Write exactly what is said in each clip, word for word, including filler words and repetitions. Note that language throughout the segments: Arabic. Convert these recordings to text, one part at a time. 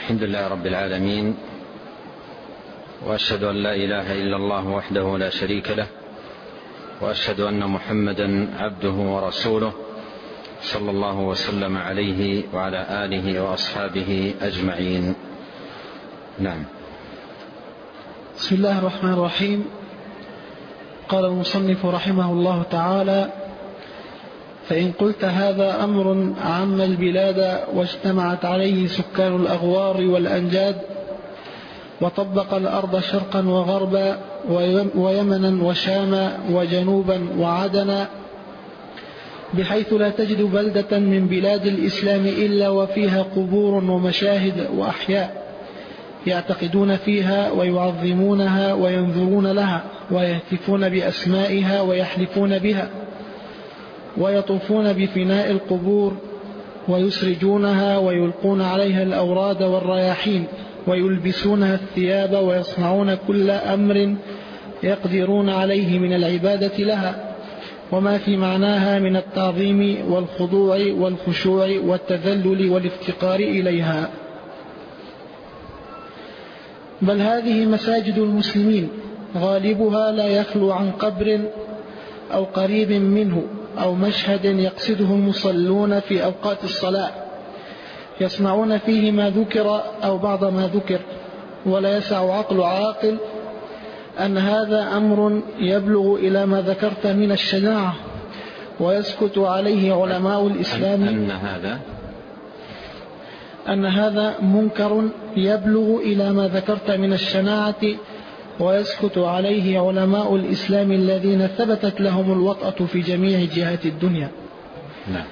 الحمد لله رب العالمين، وأشهد أن لا إله إلا الله وحده لا شريك له، وأشهد أن محمدا عبده ورسوله صلى الله وسلم عليه وعلى آله وأصحابه أجمعين. نعم. بسم الله الرحمن الرحيم. قال المصنف رحمه الله تعالى: فإن قلت هذا أمر عم البلاد واجتمعت عليه سكان الأغوار والأنجاد، وطبق الأرض شرقا وغربا ويمنا وشاما وجنوبا وعدنا، بحيث لا تجد بلدة من بلاد الإسلام إلا وفيها قبور ومشاهد وأحياء يعتقدون فيها ويعظمونها وينذرون لها ويهتفون بأسمائها ويحلفون بها، ويطوفون بفناء القبور ويسرجونها ويلقون عليها الأوراد والرياحين ويلبسونها الثياب ويصنعون كل أمر يقدرون عليه من العبادة لها وما في معناها من التعظيم والخضوع والخشوع والتذلل والافتقار إليها. بل هذه مساجد المسلمين غالبها لا يخلو عن قبر أو قريب منه أو مشهد يقصده المصلون في أوقات الصلاة، يصنعون فيه ما ذكر أو بعض ما ذكر، ولا يسع عقل عاقل أن هذا أمر يبلغ إلى ما ذكرت من الشناعة ويسكت عليه علماء الإسلام، أن هذا أن هذا منكر يبلغ إلى ما ذكرت من الشناعة ويسكت عليه علماء الإسلام الذين ثبتت لهم الوطأة في جميع جهات الدنيا. نعم.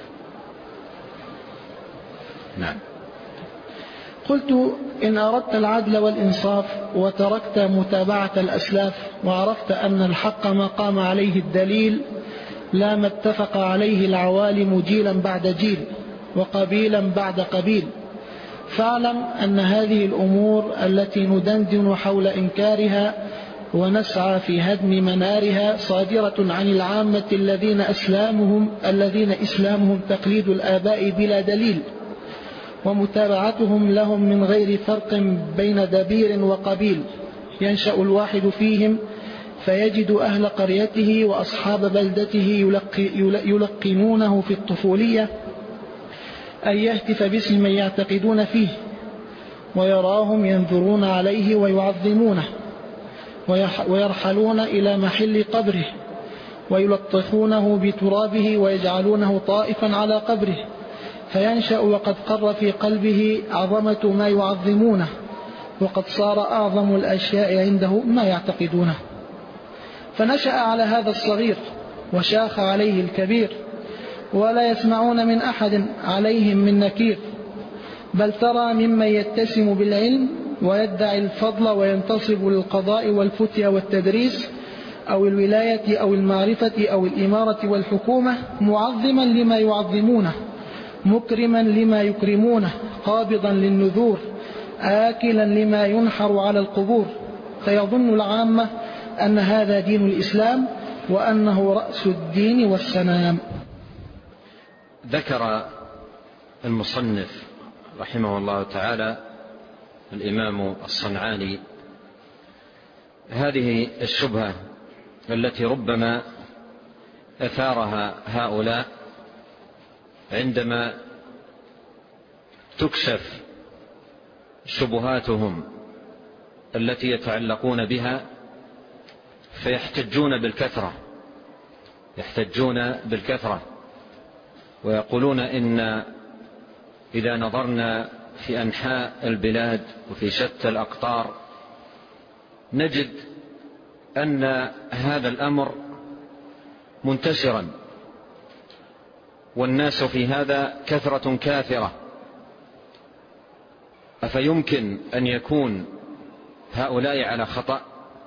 نعم. قلت: إن أردت العدل والإنصاف وتركت متابعة الأسلاف وعرفت أن الحق ما قام عليه الدليل لا ما اتفق عليه العوالم جيلا بعد جيل وقبيلا بعد قبيل، فاعلم أن هذه الأمور التي ندندن حول إنكارها ونسعى في هدم منارها صادرة عن العامة الذين أسلامهم, الذين إسلامهم تقليد الآباء بلا دليل، ومتابعتهم لهم من غير فرق بين دبير وقبيل. ينشأ الواحد فيهم فيجد أهل قريته وأصحاب بلدته يلقنونه في الطفولية أن يهتف باسم من يعتقدون فيه، ويراهم ينذرون عليه ويعظمونه، ويرحلون إلى محل قبره ويلطخونه بترابه ويجعلونه طائفا على قبره، فينشأ وقد قر في قلبه عظمة ما يعظمونه، وقد صار أعظم الأشياء عنده ما يعتقدونه. فنشأ على هذا الصغير وشاخ عليه الكبير، ولا يسمعون من أحد عليهم من نكير، بل ترى ممن يتسم بالعلم ويدعي الفضل وينتصب للقضاء والفتية والتدريس أو الولاية أو المعرفة أو الإمارة والحكومة معظما لما يعظمونه، مكرما لما يكرمونه، قابضا للنذور، آكلا لما ينحر على القبور، فيظن العامة أن هذا دين الإسلام وأنه رأس الدين والسنام. ذكر المصنف رحمه الله تعالى الإمام الصنعاني هذه الشبهة التي ربما أثارها هؤلاء عندما تكشف شبهاتهم التي يتعلقون بها، فيحتجون بالكثرة يحتجون بالكثرة ويقولون إن إذا نظرنا في أنحاء البلاد وفي شتى الأقطار نجد أن هذا الأمر منتشرا، والناس في هذا كثرة كافرة، أفيمكن أن يكون هؤلاء على خطأ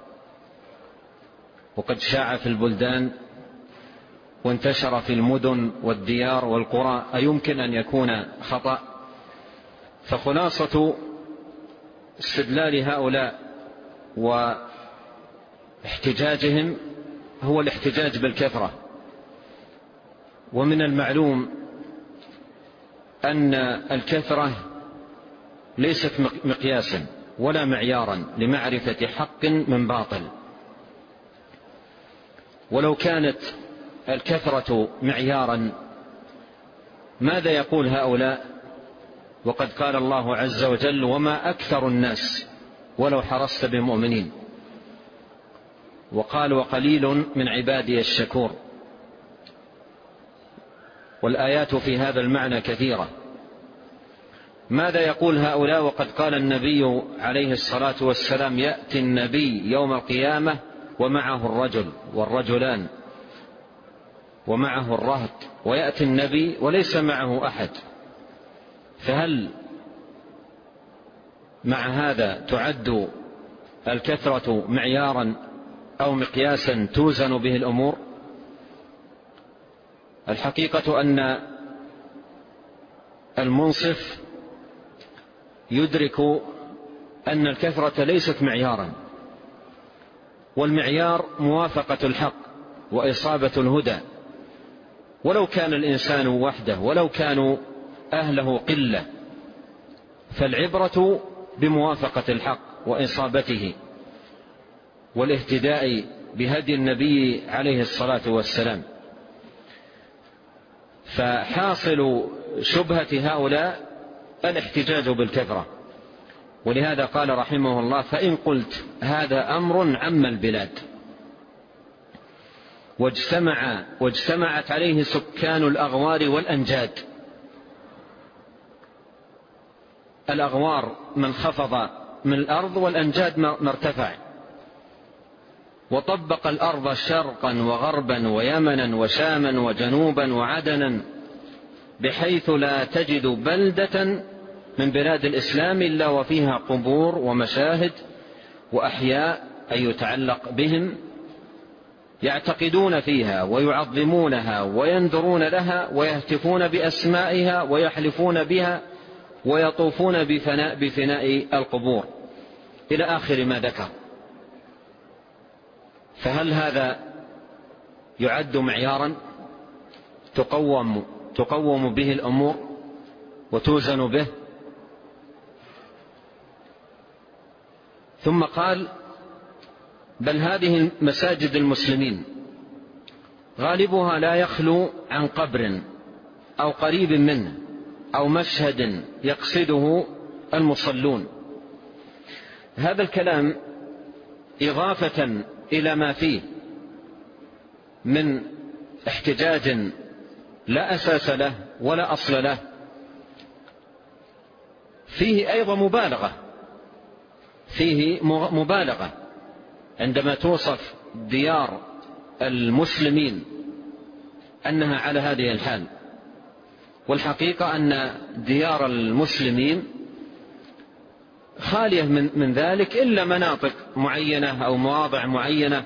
وقد شاع في البلدان وانتشر في المدن والديار والقرى؟ أيمكن أن يكون خطأ؟ فخلاصة استدلال هؤلاء واحتجاجهم هو الاحتجاج بالكثرة. ومن المعلوم أن الكثرة ليست مقياسا ولا معيارا لمعرفة حق من باطل. ولو كانت الكثرة معيارا ماذا يقول هؤلاء وقد قال الله عز وجل: وما أكثر الناس ولو حرصت بمؤمنين. وقال: وقليل من عبادي الشكور. والآيات في هذا المعنى كثيرة. ماذا يقول هؤلاء وقد قال النبي عليه الصلاة والسلام: يأتي النبي يوم القيامة ومعه الرجل والرجلان ومعه الرهط، ويأتي النبي وليس معه أحد. فهل مع هذا تعد الكثرة معيارا أو مقياسا توزن به الأمور؟ الحقيقة أن المنصف يدرك أن الكثرة ليست معيارا، والمعيار موافقة الحق وإصابة الهدى، ولو كان الإنسان وحده ولو كانوا أهله قلة، فالعبرة بموافقة الحق وإصابته والاهتداء بهدي النبي عليه الصلاة والسلام. فحاصل شبهة هؤلاء الاحتجاج بالكثرة. ولهذا قال رحمه الله: فإن قلت هذا أمر عم البلاد واجتمع واجتمعت عليه سكان الأغوار والأنجاد. الأغوار من خفض من الأرض، والأنجاد ما ارتفع، وطبق الأرض شرقا وغربا ويمنا وشاما وجنوبا وعدنا، بحيث لا تجد بلدة من بلاد الإسلام إلا وفيها قبور ومشاهد وأحياء أي يتعلق بهم، يعتقدون فيها ويعظمونها وينذرون لها ويهتفون بأسمائها ويحلفون بها ويطوفون بفناء, بفناء القبور إلى آخر ما ذكر. فهل هذا يعد معيارا تقوم, تقوم به الأمور وتوزن به؟ ثم قال: بل هذه مساجد المسلمين غالبها لا يخلو عن قبر أو قريب منه أو مشهد يقصده المصلون. هذا الكلام إضافة إلى ما فيه من احتجاج لا أساس له ولا أصل له، فيه أيضا مبالغة فيه مبالغة عندما توصف ديار المسلمين أنها على هذه الحال. والحقيقة أن ديار المسلمين خالية من, من ذلك إلا مناطق معينة أو مواضع معينة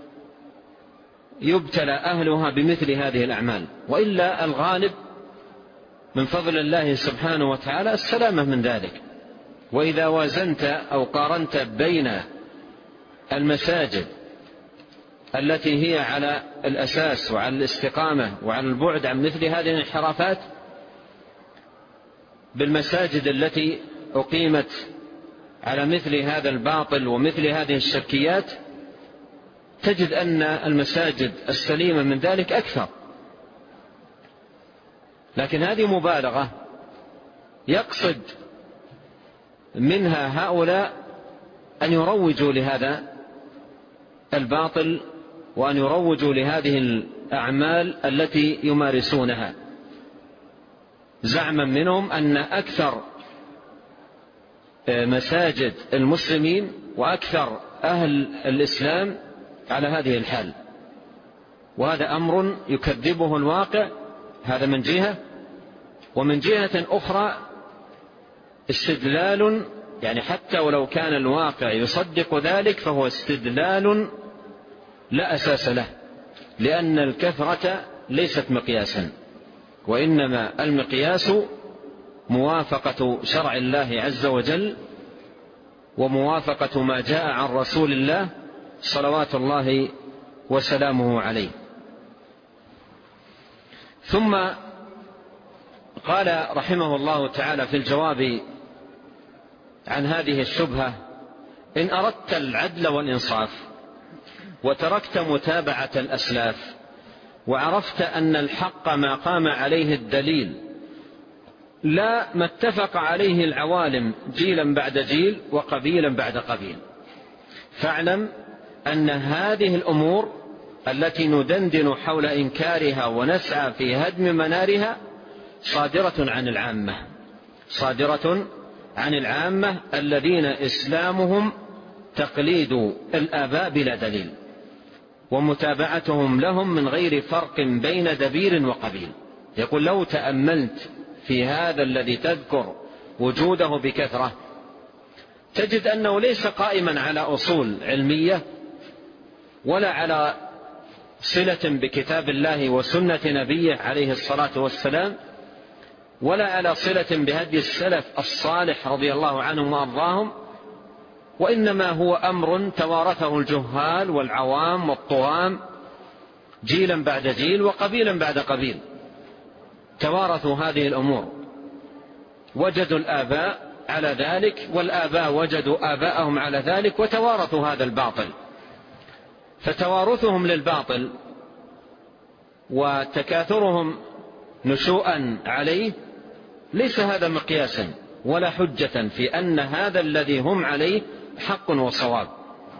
يبتلى أهلها بمثل هذه الأعمال، وإلا الغالب من فضل الله سبحانه وتعالى السلامة من ذلك. وإذا وازنت أو قارنت بين المساجد التي هي على الأساس وعلى الاستقامة وعلى البعد عن مثل هذه الانحرافات بالمساجد التي أقيمت على مثل هذا الباطل ومثل هذه الشركيات، تجد أن المساجد السليمة من ذلك أكثر. لكن هذه مبالغة يقصد منها هؤلاء أن يروجوا لهذا الباطل وأن يروجوا لهذه الأعمال التي يمارسونها، زعما منهم أن أكثر مساجد المسلمين وأكثر أهل الإسلام على هذه الحال. وهذا أمر يكذبه الواقع، هذا من جهة. ومن جهة أخرى استدلال، يعني حتى ولو كان الواقع يصدق ذلك فهو استدلال لا أساس له، لأن الكثرة ليست مقياسا، وإنما المقياس موافقة شرع الله عز وجل وموافقة ما جاء عن رسول الله صلوات الله وسلامه عليه. ثم قال رحمه الله تعالى في الجواب عن هذه الشبهة: إن أردت العدل والإنصاف وتركت متابعة الأسلاف وعرفت أن الحق ما قام عليه الدليل لا ما اتفق عليه العوالم جيلا بعد جيل وقبيلا بعد قبيل، فاعلم أن هذه الأمور التي ندندن حول إنكارها ونسعى في هدم منارها صادرة عن العامة، صادرة عن العامة الذين إسلامهم تقليد الآباء بلا دليل ومتابعتهم لهم من غير فرق بين دبير وقبيل. يقول: لو تأملت في هذا الذي تذكر وجوده بكثرة تجد أنه ليس قائما على أصول علمية ولا على صلة بكتاب الله وسنة نبيه عليه الصلاة والسلام ولا على صلة بهدي السلف الصالح رضي الله عنهم وأرضاهم، وإنما هو أمر توارثه الجهال والعوام والطغام جيلا بعد جيل وقبيلا بعد قبيل. توارثوا هذه الأمور، وجدوا الآباء على ذلك والآباء وجدوا آباءهم على ذلك وتوارثوا هذا الباطل. فتوارثهم للباطل وتكاثرهم نشوءا عليه ليس هذا مقياسا ولا حجة في أن هذا الذي هم عليه حق وصواب.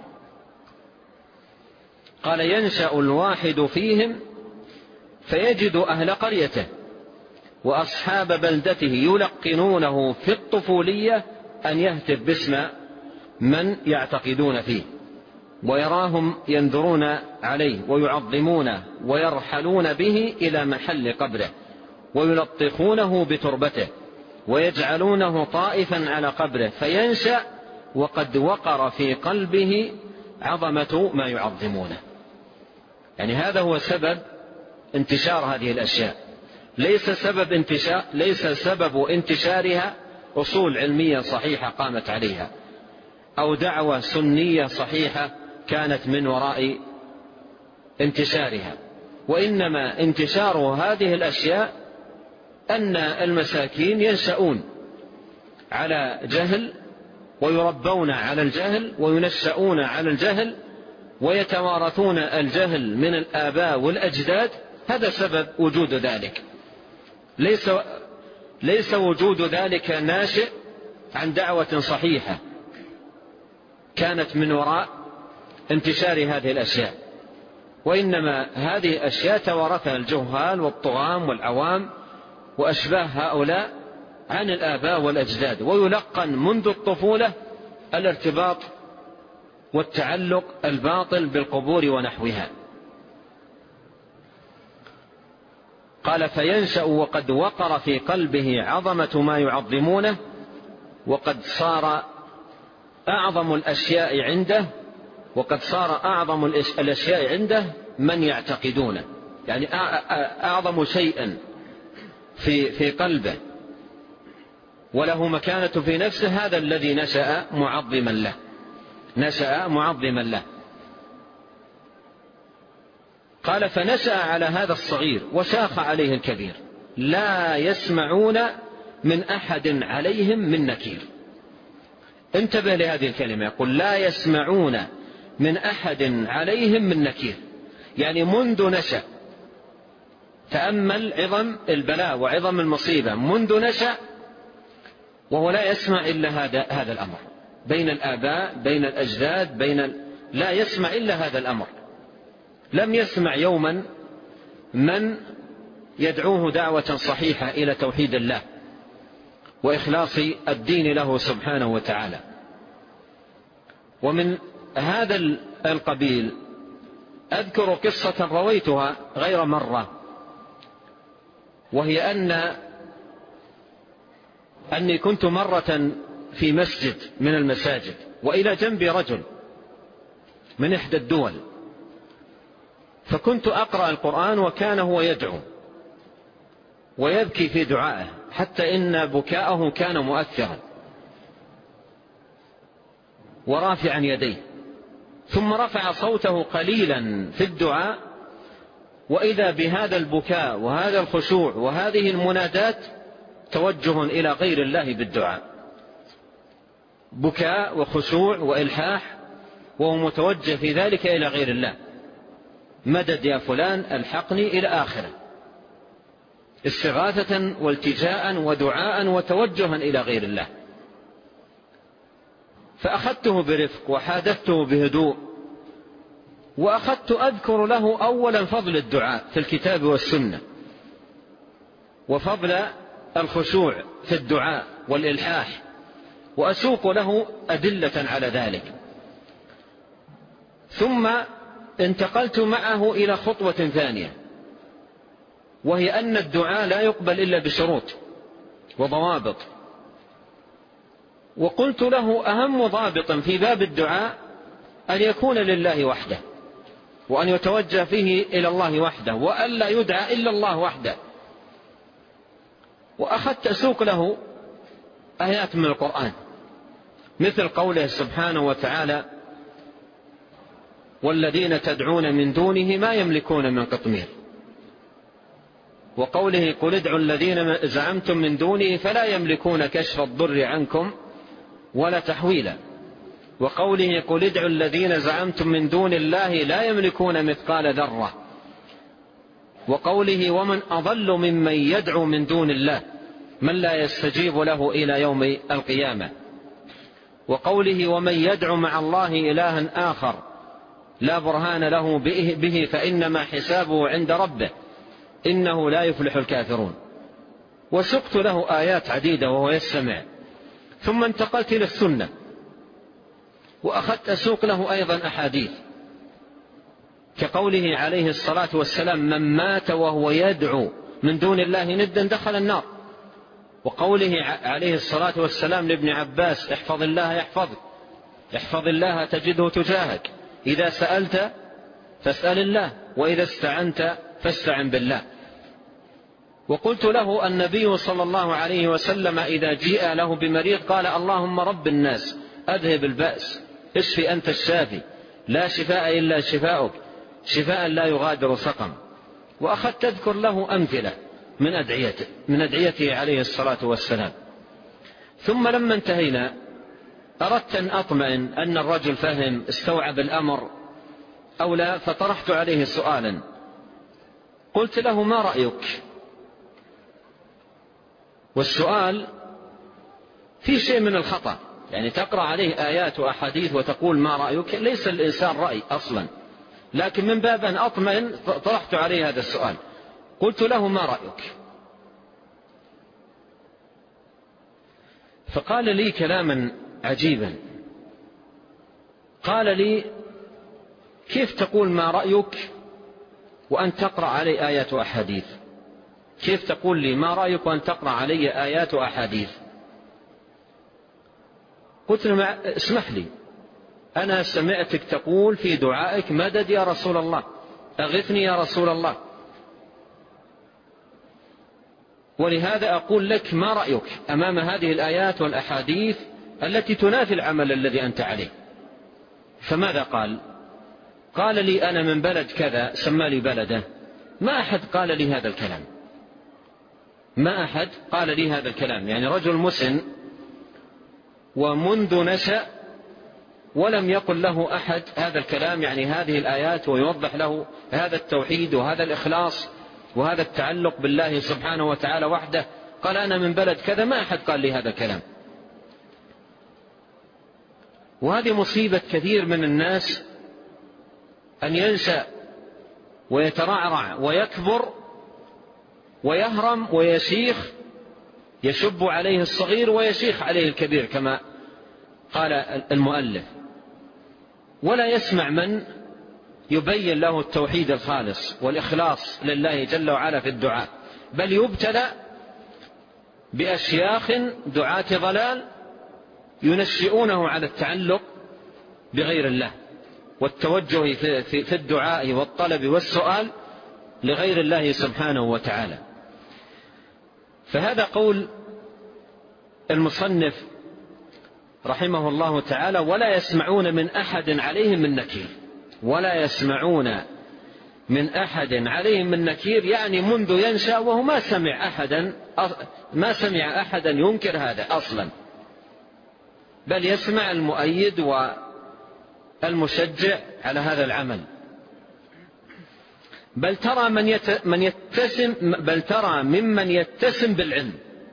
قال: ينشأ الواحد فيهم فيجد أهل قريته وأصحاب بلدته يلقنونه في الطفولية أن يهتف باسم من يعتقدون فيه، ويراهم ينذرون عليه ويعظمونه ويرحلون به إلى محل قبره ويلطخونه بتربته ويجعلونه طائفا على قبره، فينشأ وقد وقر في قلبه عظمة ما يعظمونه. يعني هذا هو سبب انتشار هذه الأشياء، ليس سبب انتشار ليس سبب انتشارها أصول علمية صحيحة قامت عليها أو دعوة سنية صحيحة كانت من وراء انتشارها، وإنما انتشار هذه الأشياء أن المساكين ينشأون على جهل ويربون على الجهل وينشأون على الجهل ويتوارثون الجهل من الآباء والأجداد. هذا سبب وجود ذلك، ليس, ليس وجود ذلك ناشئ عن دعوة صحيحة كانت من وراء انتشار هذه الأشياء، وإنما هذه الأشياء توارثها الجهال والطغام والعوام وأشباه هؤلاء عن الآباء والأجداد، ويلقن منذ الطفولة الارتباط والتعلق الباطل بالقبور ونحوها. قال: فينشأ وقد وقر في قلبه عظمة ما يعظمونه وقد صار أعظم الأشياء عنده وقد صار أعظم الأشياء عنده من يعتقدونه، يعني أعظم شيء في في قلبه وله مكانة في نفسه هذا الذي نشأ معظما له نشأ معظما له. قال: فنشأ على هذا الصغير وشاخ عليه الكبير لا يسمعون من أحد عليهم من نكير. انتبه لهذه الكلمة، يقول: لا يسمعون من أحد عليهم من نكير، يعني منذ نشأ. تأمل عظم البلاء وعظم المصيبة، منذ نشأ وهو لا يسمع إلا هذا هذا الأمر، بين الآباء بين الأجداد بين ال... لا يسمع إلا هذا الأمر. لم يسمع يوما من يدعوه دعوة صحيحة إلى توحيد الله وإخلاص الدين له سبحانه وتعالى. ومن هذا القبيل أذكر قصة رويتها غير مرة، وهي أن أني كنت مرة في مسجد من المساجد وإلى جنبي رجل من إحدى الدول، فكنت أقرأ القرآن وكان هو يدعو ويبكي في دعائه حتى إن بكاءه كان مؤثرا ورافعا يديه، ثم رفع صوته قليلا في الدعاء وإذا بهذا البكاء وهذا الخشوع وهذه المنادات توجه إلى غير الله بالدعاء. بكاء وخشوع وإلحاح، وهو متوجه في ذلك إلى غير الله، مدد يا فلان الحقني إلى آخره، استغاثة والتجاء ودعاء وتوجها إلى غير الله. فأخذته برفق وحادثته بهدوء، وأخذت أذكر له أولا فضل الدعاء في الكتاب والسنة، وفضل الخشوع في الدعاء والإلحاح، وأسوق له أدلة على ذلك. ثم انتقلت معه إلى خطوة ثانية، وهي أن الدعاء لا يقبل إلا بشروط وضوابط. وقلت له أهم ضابط في باب الدعاء أن يكون لله وحده، وأن يتوجه فيه إلى الله وحده، وأن لا يدعى إلا الله وحده. وأخذت أسوق له آيات من القرآن مثل قوله سبحانه وتعالى: والذين تدعون من دونه ما يملكون من قطمير. وقوله: قل ادعوا الذين زعمتم من دونه فلا يملكون كشف الضر عنكم ولا تحويلا. وقوله: قل ادعوا الذين زعمتم من دون الله لا يملكون مثقال ذرة. وقوله: ومن أضل ممن يدعو من دون الله من لا يستجيب له إلى يوم القيامة. وقوله: ومن يدعو مع الله إلها آخر لا برهان له به فإنما حسابه عند ربه إنه لا يفلح الكافرون. وسقت له آيات عديدة وهو يستمع. ثم انتقلت إلى السنة، وأخذت أسوق له أيضا أحاديث كقوله عليه الصلاة والسلام: من مات وهو يدعو من دون الله ندا دخل النار. وقوله عليه الصلاة والسلام لابن عباس: احفظ الله يحفظك، احفظ الله تجده تجاهك، إذا سألت فاسأل الله، وإذا استعنت فاستعن بالله. وقلت له: النبي صلى الله عليه وسلم إذا جيء له بمريض قال: اللهم رب الناس أذهب البأس، اشفي أنت الشافي، لا شفاء إلا شفاؤك، شفاء لا يغادر سقم. وأخذت تذكر له أمثلة من أدعيته من أدعيته عليه الصلاة والسلام. ثم لما انتهينا أردت أن أطمئن أن الرجل فهم استوعب الأمر أو لا، فطرحت عليه سؤالا. قلت له: ما رأيك؟ والسؤال في شيء من الخطأ، يعني تقرأ عليه آيات وأحاديث وتقول ما رأيك، ليس الإنسان رأي أصلا، لكن من باب أن أطمئن طرحت عليه هذا السؤال. قلت له: ما رأيك؟ فقال لي كلاما عجيبا. قال لي: كيف تقول ما رأيك وأن تقرأ علي آيات وأحاديث؟ كيف تقول لي ما رأيك وأن تقرأ علي آيات وأحاديث؟ قلت له: اسمح لي، أنا سمعتك تقول في دعائك مدد يا رسول الله، أغثني يا رسول الله، ولهذا أقول لك ما رأيك أمام هذه الآيات والأحاديث التي تنافي العمل الذي أنت عليه. فماذا قال؟ قال لي: أنا من بلد كذا، سمى لي بلده، ما أحد قال لي هذا الكلام، ما أحد قال لي هذا الكلام. يعني رجل مسن ومنذ نشأ ولم يقل له أحد هذا الكلام، يعني هذه الآيات، ويوضح له هذا التوحيد وهذا الإخلاص وهذا التعلق بالله سبحانه وتعالى وحده. قال: أنا من بلد كذا، ما أحد قال لي هذا الكلام. وهذه مصيبة كثير من الناس، أن ينشأ ويترعرع ويكبر ويهرم ويشيخ، يشب عليه الصغير ويشيخ عليه الكبير كما قال المؤلف، ولا يسمع من يبين له التوحيد الخالص والإخلاص لله جل وعلا في الدعاء، بل يبتلى بأشياخ دعاة ضلال ينشئونه على التعلق بغير الله والتوجه في الدعاء والطلب والسؤال لغير الله سبحانه وتعالى. فهذا قول المصنف رحمه الله تعالى: ولا يسمعون من أحد عليهم من نكير. ولا يسمعون من أحد عليهم من نكير، يعني منذ ينشأ وهو ما سمع أحدا ما سمع أحدا ينكر هذا أصلا. بل يسمع المؤيد والمشجع على هذا العمل. بل ترى من من يتسم بل ترى ممن يتسم بالعلم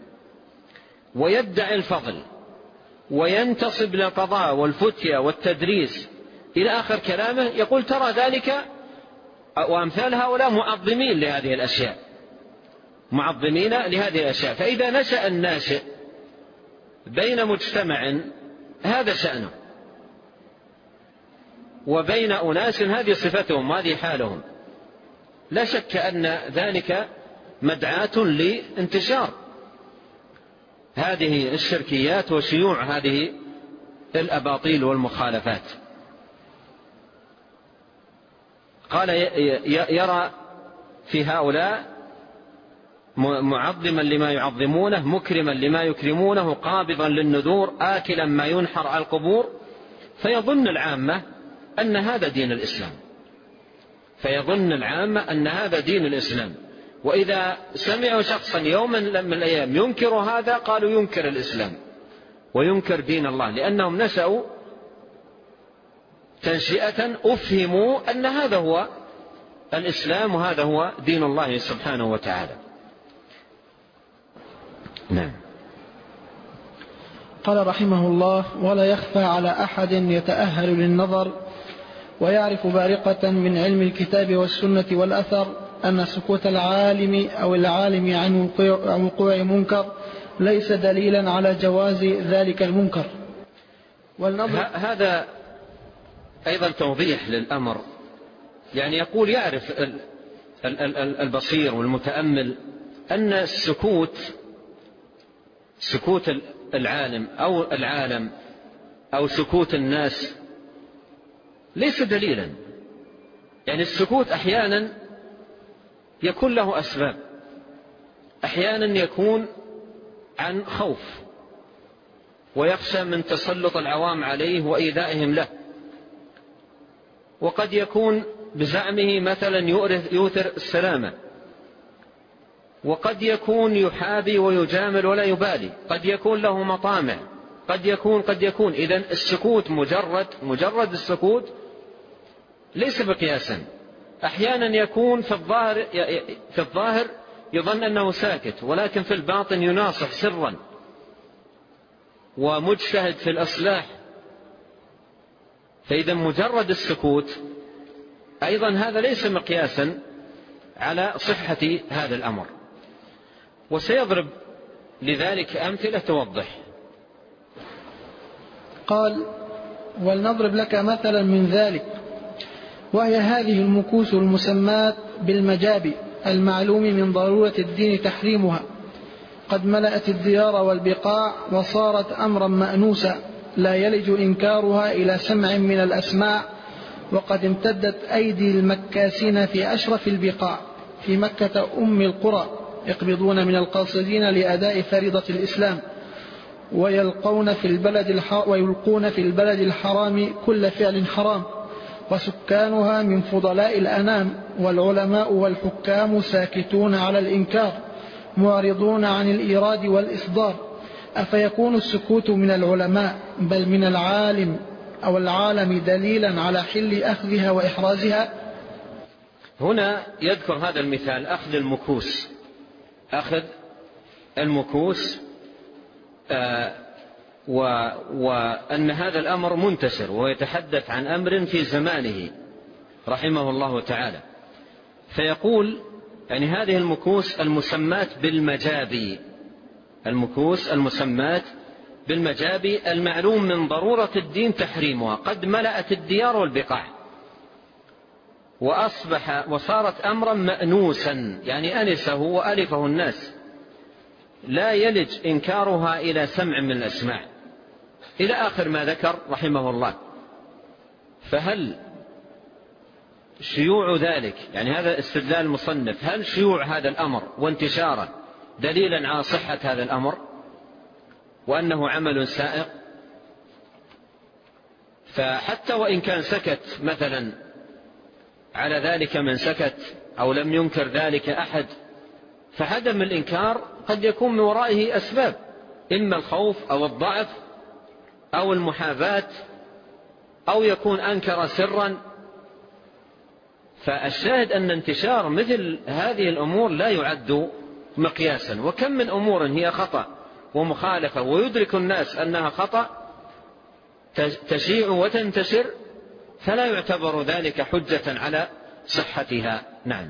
ويدعي الفضل وينتصب للقضاء والفتية والتدريس إلى آخر كلامه، يقول ترى ذلك وأمثال هؤلاء معظمين لهذه الأشياء، معظمين لهذه الأشياء. فإذا نشأ الناشئ بين مجتمع هذا شأنه، وبين أناس هذه صفتهم وهذه حالهم، لا شك أن ذلك مدعاة لانتشار هذه الشركيات وشيوع هذه الأباطيل والمخالفات. قال يرى في هؤلاء معظما لما يعظمونه، مكرما لما يكرمونه، قابضا للنذور، آكلا ما ينحر على القبور. فيظن العامة أن هذا دين الإسلام، فيظن العامة أن هذا دين الإسلام. وإذا سمعوا شخصا يوما من الأيام ينكر هذا، قالوا ينكر الإسلام وينكر دين الله، لأنهم نشأوا تنشئة أفهموا أن هذا هو الإسلام وهذا هو دين الله سبحانه وتعالى. نعم. قال رحمه الله: ولا يخفى على أحد يتأهل للنظر ويعرف بارقة من علم الكتاب والسنة والأثر أن سكوت العالم أو العالم عن وقوع منكر ليس دليلا على جواز ذلك المنكر. هذا أيضا توضيح للأمر، يعني يقول يعرف البصير والمتأمل أن السكوت سكوت العالم أو العالم أو سكوت الناس ليس دليلا. يعني السكوت أحيانا يكون له أسباب، أحيانا يكون عن خوف ويخشى من تسلط العوام عليه وإيذائهم له، وقد يكون بزعمه مثلا يؤثر السلامة، وقد يكون يحابي ويجامل ولا يبالي، قد يكون له مطامع، قد يكون قد يكون إذن السكوت مجرد مجرد السكوت ليس بقياسا. أحيانا يكون في الظاهر في الظاهر يظن أنه ساكت، ولكن في الباطن يناصح سرا ومجتهد في الإصلاح. فإذا مجرد السكوت أيضا هذا ليس مقياسا على صحة هذا الأمر. وسيضرب لذلك أمثلة توضح. قال: ولنضرب لك مثلا من ذلك، وهي هذه المكوس المسمات بالمجابي المعلوم من ضرورة الدين تحريمها، قد ملأت الديار والبقاع وصارت أمرا مأنوسا لا يلج إنكارها إلى سمع من الأسماع، وقد امتدت أيدي المكاسين في أشرف البقاع في مكة أم القرى يقبضون من القاصدين لأداء فريضة الإسلام، ويلقون في البلد ويلقون في البلد الحرام كل فعل حرام، وسكانها من فضلاء الأنام، والعلماء والحكام ساكتون على الإنكار معرضون عن الإيراد والإصدار. أفيكون السكوت من العلماء بل من العالم أو العالم دليلا على حل أخذها وإحرازها؟ هنا يذكر هذا المثال، أخذ المكوس أخذ المكوس آه وأن هذا الأمر منتشر، ويتحدث عن أمر في زمانه رحمه الله تعالى. فيقول يعني هذه المكوس المسمات بالمجابي، المكوس المسمات بالمجابي المعلوم من ضرورة الدين تحريمها، قد ملأت الديار والبقاع وأصبح وصارت أمرا مأنوسا، يعني أنسه وألفه الناس، لا يلج إنكارها إلى سمع من الأسماع، إلى آخر ما ذكر رحمه الله. فهل شيوع ذلك، يعني هذا استدلال المصنف، هل شيوع هذا الأمر وانتشاره دليلا على صحة هذا الأمر وأنه عمل سائق؟ فحتى وإن كان سكت مثلا على ذلك من سكت أو لم ينكر ذلك أحد، فعدم الإنكار قد يكون من ورائه أسباب، إما الخوف أو الضعف أو المحاباة أو يكون أنكر سرا. فالشاهد أن انتشار مثل هذه الأمور لا يعد مقياسا. وكم من أمور هي خطأ ومخالفة ويدرك الناس أنها خطأ تشيع وتنتشر، فلا يعتبر ذلك حجة على صحتها. نعم.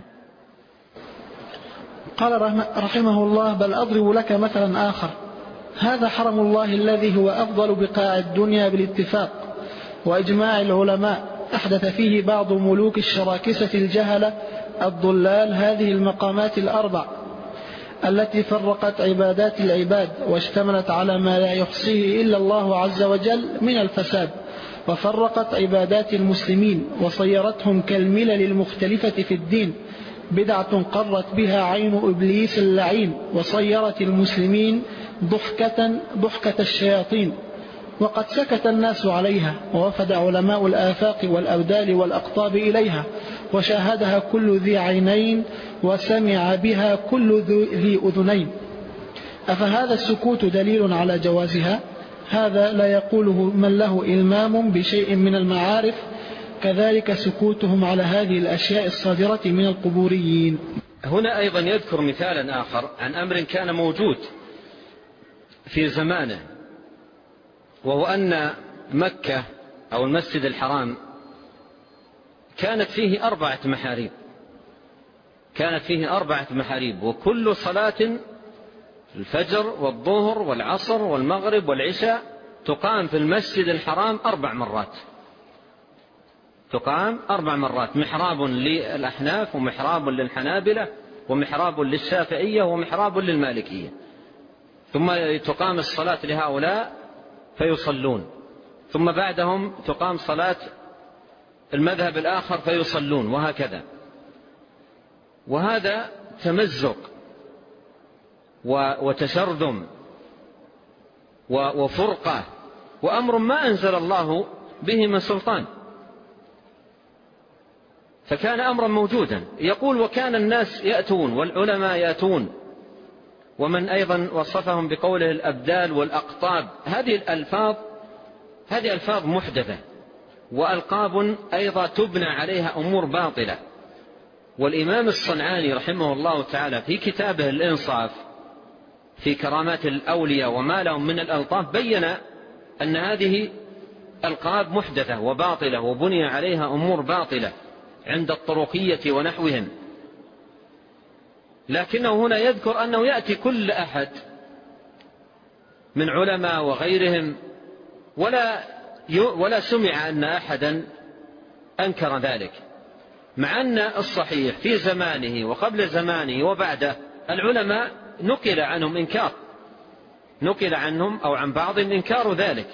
قال رحمه الله: بل أضرب لك مثلا آخر. هذا حرم الله الذي هو أفضل بقاع الدنيا بالاتفاق وإجماع العلماء، أحدث فيه بعض ملوك الشراكسة الجهلة الضلال هذه المقامات الأربع التي فرقت عبادات العباد واشتملت على ما لا يحصيه إلا الله عز وجل من الفساد، وفرقت عبادات المسلمين وصيرتهم كالملل المختلفة في الدين، بدعة قرت بها عين إبليس اللعين، وصيرت المسلمين ضحكة ضحكة الشياطين. وقد سكت الناس عليها، ووفد علماء الآفاق والأبدال والأقطاب إليها، وشاهدها كل ذي عينين، وسمع بها كل ذي أذنين. أفهذا السكوت دليل على جوازها؟ هذا لا يقوله من له إلمام بشيء من المعارف، كذلك سكوتهم على هذه الأشياء الصادرة من القبوريين. هنا أيضا يذكر مثالا آخر عن أمر كان موجود في زمانه، وهو أن مكة أو المسجد الحرام كانت فيه أربعة محاريب كانت فيه أربعة محاريب وكل صلاة الفجر والظهر والعصر والمغرب والعشاء تقام في المسجد الحرام أربع مرات تقام أربع مرات محراب للأحناف ومحراب للحنابلة ومحراب للشافعية ومحراب للمالكية. ثم تقام الصلاة لهؤلاء فيصلون، ثم بعدهم تقام صلاة المذهب الآخر فيصلون، وهكذا. وهذا تمزق وتشرذم وفرقة وأمر ما أنزل الله به من سلطان، فكان أمرا موجودا. يقول: وكان الناس يأتون والعلماء يأتون، ومن أيضا وصفهم بقوله الأبدال والأقطاب. هذه الألفاظ هذه ألفاظ محدثة وألقاب أيضا تبنى عليها أمور باطلة. والإمام الصنعاني رحمه الله تعالى في كتابه الإنصاف في كرامات الأولياء وما لهم من الألطاف بين أن هذه ألقاب محدثة وباطلة وبني عليها أمور باطلة عند الطرقية ونحوهم. لكنه هنا يذكر أنه يأتي كل أحد من علماء وغيرهم ولا ولا سمع أن أحدا أنكر ذلك، مع أن الصحيح في زمانه وقبل زمانه وبعده العلماء نقل عنهم إنكار نقل عنهم أو عن بعضهم إنكار ذلك،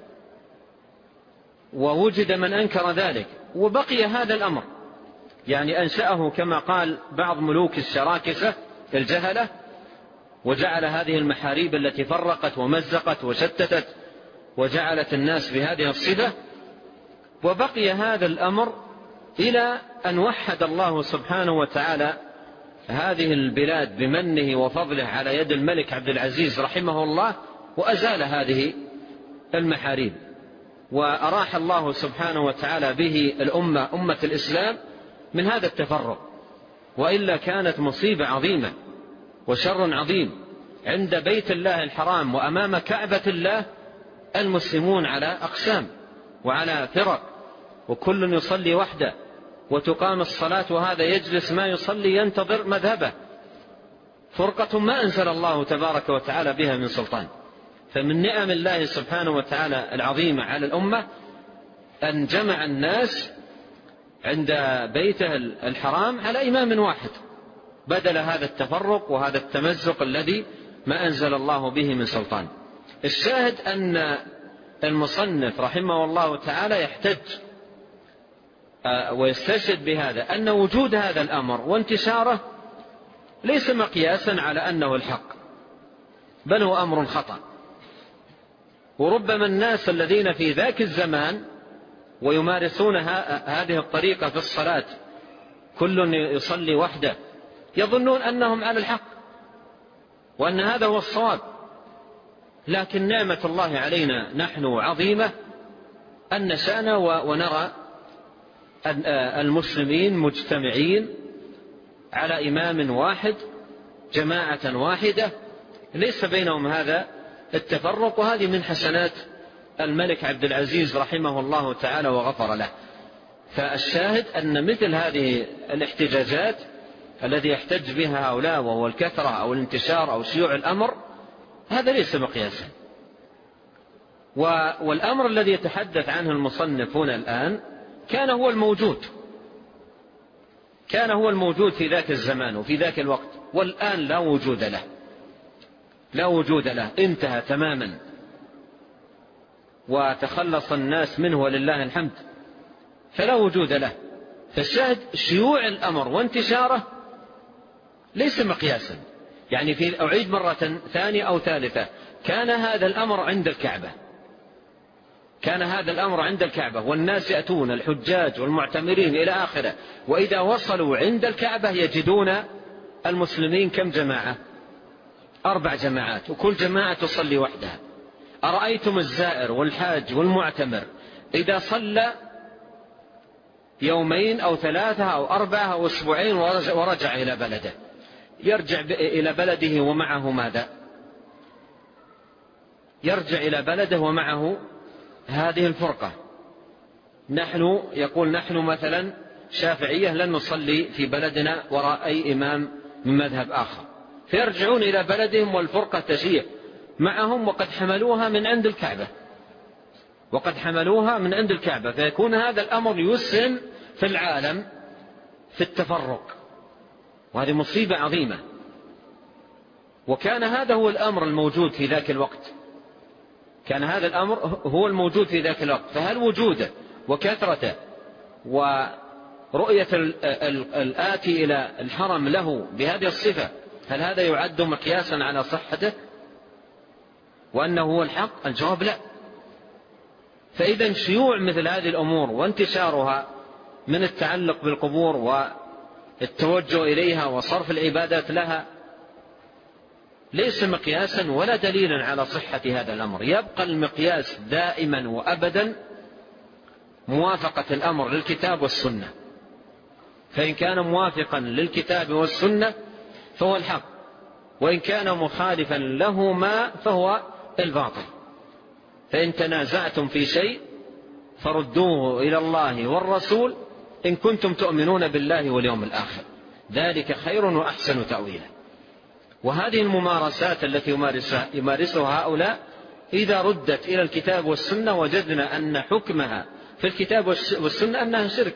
ووجد من أنكر ذلك، وبقي هذا الأمر. يعني أنشأه كما قال بعض ملوك الشراكسة الجهلة، وجعل هذه المحاريب التي فرقت ومزقت وشتتت وجعلت الناس بهذه الصفة، وبقي هذا الأمر إلى أن وحد الله سبحانه وتعالى هذه البلاد بمنه وفضله على يد الملك عبد العزيز رحمه الله، وأزال هذه المحاريب، وأراح الله سبحانه وتعالى به الأمة أمة الإسلام من هذا التفرق. وإلا كانت مصيبة عظيمة وشر عظيم. عند بيت الله الحرام وأمام كعبة الله المسلمون على أقسام وعلى فرق، وكل يصلي وحده، وتقام الصلاة وهذا يجلس ما يصلي ينتظر مذهبه، فرقة ما أنزل الله تبارك وتعالى بها من سلطان. فمن نعم الله سبحانه وتعالى العظيمة على الأمة أن جمع الناس عند بيته الحرام على إمام واحد، بدل هذا التفرق وهذا التمزق الذي ما أنزل الله به من سلطان. الشاهد أن المصنف رحمه الله تعالى يحتج ويستشهد بهذا أن وجود هذا الأمر وانتشاره ليس مقياسا على أنه الحق، بل هو أمر خطأ. وربما الناس الذين في ذاك الزمان ويمارسون هذه الطريقة في الصلاة، كل يصلي وحده، يظنون أنهم على الحق وأن هذا هو الصواب، لكن نعمة الله علينا نحن عظيمة أن نشأنا ونرى المسلمين مجتمعين على إمام واحد جماعة واحدة ليس بينهم هذا التفرق، وهذه من حسنات الملك عبد العزيز رحمه الله تعالى وغفر له. فالشاهد أن مثل هذه الاحتجاجات الذي يحتج بها هؤلاء وهو الكثرة أو الانتشار أو شيوع الأمر، هذا ليس مقياسا. والأمر الذي يتحدث عنه المصنف هنا الآن كان هو الموجود كان هو الموجود في ذاك الزمان وفي ذاك الوقت، والآن لا وجود له لا وجود له انتهى تماما وتخلص الناس منه ولله الحمد، فلا وجود له. فالشاهد شيوع الأمر وانتشاره ليس مقياسا. يعني في أعيد مرة ثانية أو ثالثة، كان هذا الأمر عند الكعبة كان هذا الأمر عند الكعبة والناس يأتون الحجاج والمعتمرين إلى آخره، وإذا وصلوا عند الكعبة يجدون المسلمين كم جماعة؟ أربع جماعات، وكل جماعة تصلي وحدها. أرأيتم الزائر والحاج والمعتمر إذا صلى يومين أو ثلاثة أو أربعة أو أسبوعين ورجع إلى بلده، يرجع إلى بلده ومعه ماذا؟ يرجع إلى بلده ومعه هذه الفرقة. نحن يقول نحن مثلا شافعية لن نصلي في بلدنا وراء أي إمام من مذهب آخر، فيرجعون إلى بلدهم والفرقة تشيع معهم وقد حملوها من عند الكعبة وقد حملوها من عند الكعبة فيكون هذا الأمر يسهم في العالم في التفرق، وهذه مصيبة عظيمة. وكان هذا هو الأمر الموجود في ذاك الوقت كان هذا الأمر هو الموجود في ذاك الوقت. فهل وجوده وكثرته ورؤية الآتي إلى الحرم له بهذه الصفة، هل هذا يعد مقياسا على صحته وأنه هو الحق؟ الجواب لا. فإذا شيوع مثل هذه الأمور وانتشارها من التعلق بالقبور والتوجه إليها وصرف العبادات لها ليس مقياسا ولا دليلا على صحة هذا الأمر. يبقى المقياس دائما وأبدا موافقة الأمر للكتاب والسنة، فإن كان موافقا للكتاب والسنة فهو الحق، وإن كان مخالفا لهما فهو الباطل. فإن تنازعتم في شيء فردوه إلى الله والرسول إن كنتم تؤمنون بالله واليوم الآخر، ذلك خير وأحسن تأويلا. وهذه الممارسات التي يمارسها, يمارسها هؤلاء إذا ردت إلى الكتاب والسنة وجدنا أن حكمها في الكتاب والسنة أنها شرك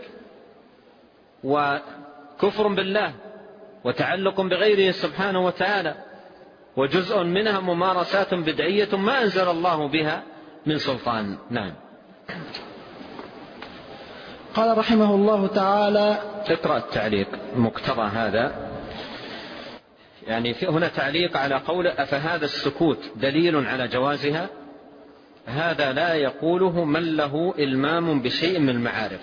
وكفر بالله وتعلق بغيره سبحانه وتعالى، وجزء منها ممارسات بدعية ما أنزل الله بها من سلطان. نعم. قال رحمه الله تعالى: اقرأ التعليق مقتضى هذا. يعني في هنا تعليق على قول أفهذا السكوت دليل على جوازها؟ هذا لا يقوله من له إلمام بشيء من المعارف.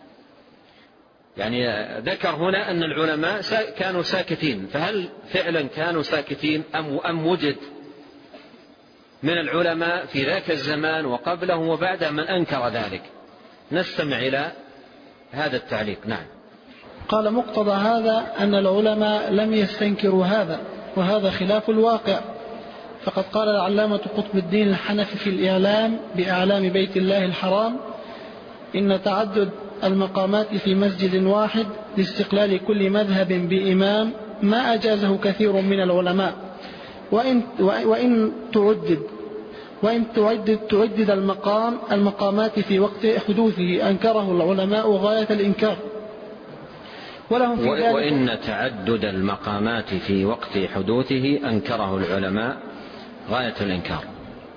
يعني ذكر هنا أن العلماء كانوا ساكتين، فهل فعلا كانوا ساكتين أم, أم وجد من العلماء في ذاك الزمان وقبله وبعده من أنكر ذلك؟ نستمع إلى هذا التعليق. نعم. قال: مقتضى هذا أن العلماء لم يستنكروا هذا، وهذا خلاف الواقع. فقد قال العلامة قطب الدين الحنفي في الإعلام بأعلام بيت الله الحرام: إن تعدد المقامات في مسجد واحد لاستقلال كل مذهب بإمام ما أجازه كثير من العلماء، وإن, وإن تعدد وإن تعدد, تعدد المقام المقامات في وقت حدوثه أنكره العلماء غاية الإنكار. ولهم في ذلك وإن تعدد المقامات في وقت حدوثه أنكره العلماء غاية الإنكار.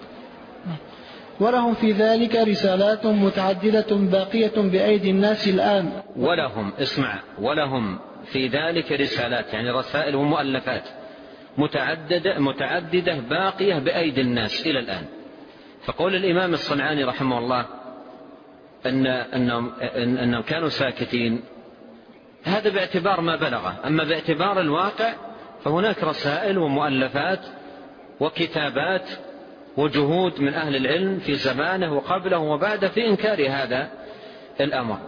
ولهم في ذلك رسالات متعددة باقية بأيدي الناس الآن. ولهم اسمع ولهم في ذلك رسالات يعني رسائل ومؤلفات متعددة, متعددة باقية بأيدي الناس إلى الآن. فقول الإمام الصنعاني رحمه الله أن أنهم, أنهم كانوا ساكتين هذا باعتبار ما بلغه، أما باعتبار الواقع فهناك رسائل ومؤلفات وكتابات وجهود من أهل العلم في زمانه وقبله وبعده في إنكار هذا الأمر.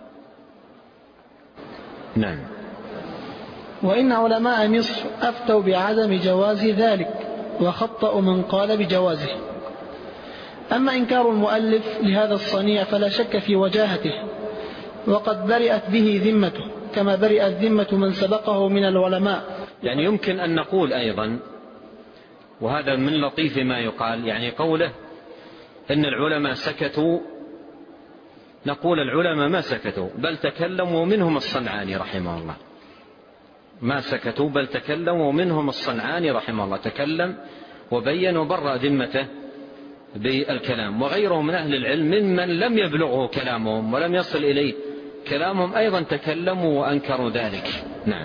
نعم. وإن علماء مصر أفتوا بعدم جواز ذلك، وخطأوا من قال بجوازه. أما إنكار المؤلف لهذا الصنيع فلا شك في وجاهته، وقد برئت به ذمته كما برئت ذمة من سبقه من العلماء. يعني يمكن أن نقول أيضا، وهذا من لطيف ما يقال، يعني قوله إن العلماء سكتوا، نقول العلماء ما سكتوا بل تكلموا، منهم الصنعاني رحمه الله ما سكتوا بل تكلموا، منهم الصنعاني رحمه الله تكلم وبين وبرأ ذمته بالكلام، وغيره من أهل العلم ممن لم يبلغه كلامهم ولم يصل إليه كلامهم أيضا تكلموا وأنكروا ذلك. نعم.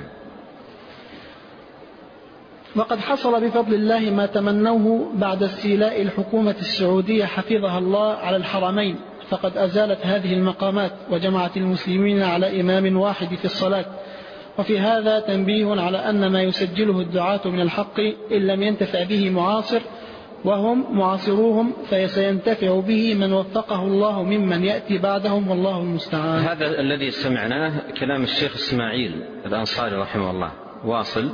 وقد حصل بفضل الله ما تمنوه بعد استيلاء الحكومة السعودية حفظها الله على الحرمين، فقد أزالت هذه المقامات وجمعت المسلمين على إمام واحد في الصلاة. وفي هذا تنبيه على أن ما يسجله الدعاة من الحق إن لم ينتفع به معاصر وهم معاصروهم فسينتفع به من وفقه الله ممن يأتي بعدهم، والله المستعان. هذا الذي سمعناه كلام الشيخ إسماعيل الأنصاري رحمه الله. واصل.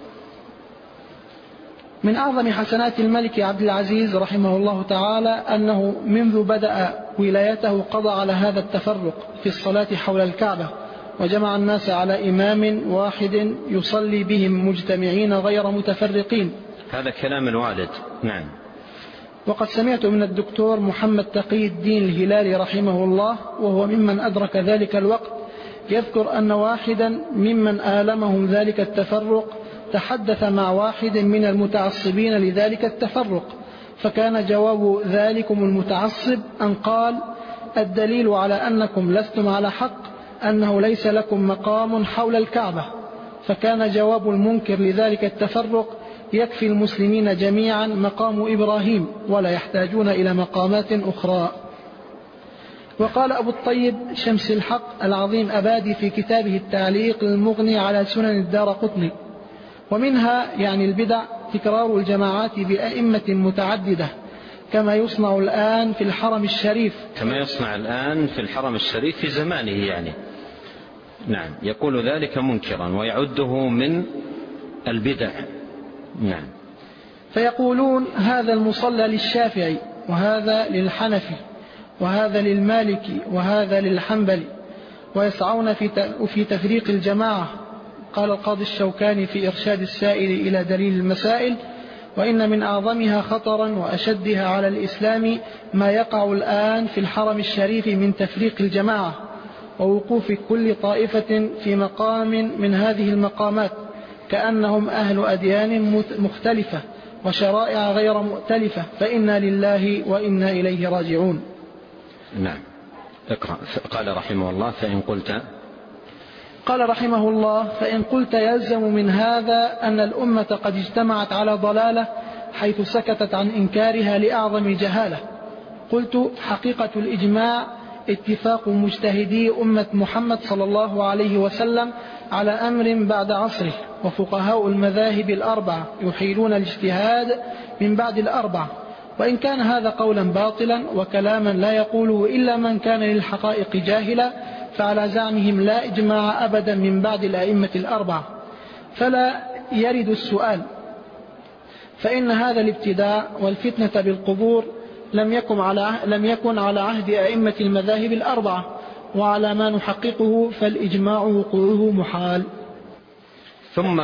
من أعظم حسنات الملك عبد العزيز رحمه الله تعالى أنه منذ بدأ ولايته قضى على هذا التفرق في الصلاة حول الكعبة، وجمع الناس على إمام واحد يصلي بهم مجتمعين غير متفرقين. هذا كلام الوالد. نعم. وقد سمعت من الدكتور محمد تقي الدين الهلالي رحمه الله، وهو ممن أدرك ذلك الوقت، يذكر أن واحدا ممن آلمهم ذلك التفرق تحدث مع واحد من المتعصبين لذلك التفرق، فكان جواب ذلكم المتعصب أن قال: الدليل على أنكم لستم على حق أنه ليس لكم مقام حول الكعبة. فكان جواب المنكر لذلك التفرق: يكفي المسلمين جميعا مقام إبراهيم ولا يحتاجون إلى مقامات أخرى. وقال أبو الطيب شمس الحق العظيم أبادي في كتابه التعليق المغني على سنن الدارقطني: ومنها يعني البدع تكرار الجماعات بأئمة متعددة كما يصنع الآن في الحرم الشريف كما يصنع الآن في الحرم الشريف في زمانه يعني. نعم. يقول ذلك منكرا ويعده من البدع. نعم. فيقولون هذا المصلى للشافعي، وهذا للحنفي، وهذا للمالكي، وهذا للحنبلي، ويسعون في تفريق الجماعة. قال القاضي الشوكاني في إرشاد السائل إلى دليل المسائل: وإن من أعظمها خطرا وأشدها على الإسلام ما يقع الآن في الحرم الشريف من تفريق الجماعة، ووقوف كل طائفة في مقام من هذه المقامات كأنهم أهل أديان مختلفة وشرائع غير مؤتلفة، فإنا لله وإنا إليه راجعون. نعم. اقرأ. قال رحمه الله: فإن قلت قال رحمه الله: فإن قلت يلزم من هذا أن الأمة قد اجتمعت على ضلالة حيث سكتت عن إنكارها لأعظم جهالة. قلت: حقيقة الإجماع اتفاق مجتهدي أمة محمد صلى الله عليه وسلم على أمر بعد عصره، وفقهاء المذاهب الأربعة يحيلون الاجتهاد من بعد الأربعة. وإن كان هذا قولا باطلا وكلاما لا يقوله إلا من كان للحقائق جاهلا، فعلى زعمهم لا إجماع أبدا من بعد الأئمة الأربعة، فلا يرد السؤال، فإن هذا الابتداع والفتنة بالقبور لم يكن على لم يكن على عهد أئمة المذاهب الأربعة، وعلى ما نحققه فالإجماع وقوعه محال. ثم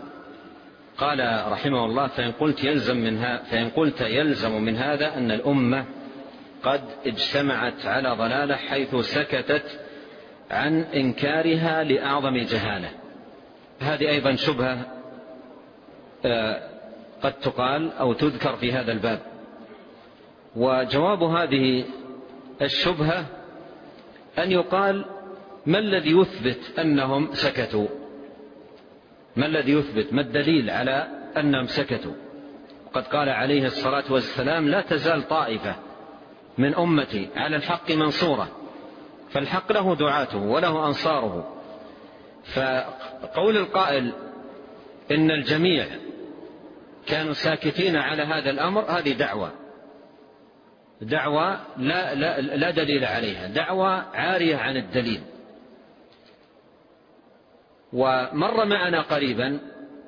قال رحمه الله: فإن قلت يلزم منها فإن قلت يلزم من هذا أن الأمة قد اجتمعت على ضلالة حيث سكتت عن إنكارها لأعظم جهالة. هذه أيضا شبهة قد تقال أو تذكر في هذا الباب، وجواب هذه الشبهة أن يقال: ما الذي يثبت أنهم سكتوا؟ ما الذي يثبت؟ ما الدليل على أنهم سكتوا؟ وقد قال عليه الصلاة والسلام: لا تزال طائفة من أمتي على الحق منصورة، فالحق له دعاته وله أنصاره. فقول القائل إن الجميع كانوا ساكتين على هذا الأمر هذه دعوة دعوة لا, لا, لا دليل عليها، دعوة عارية عن الدليل. ومر معنا قريبا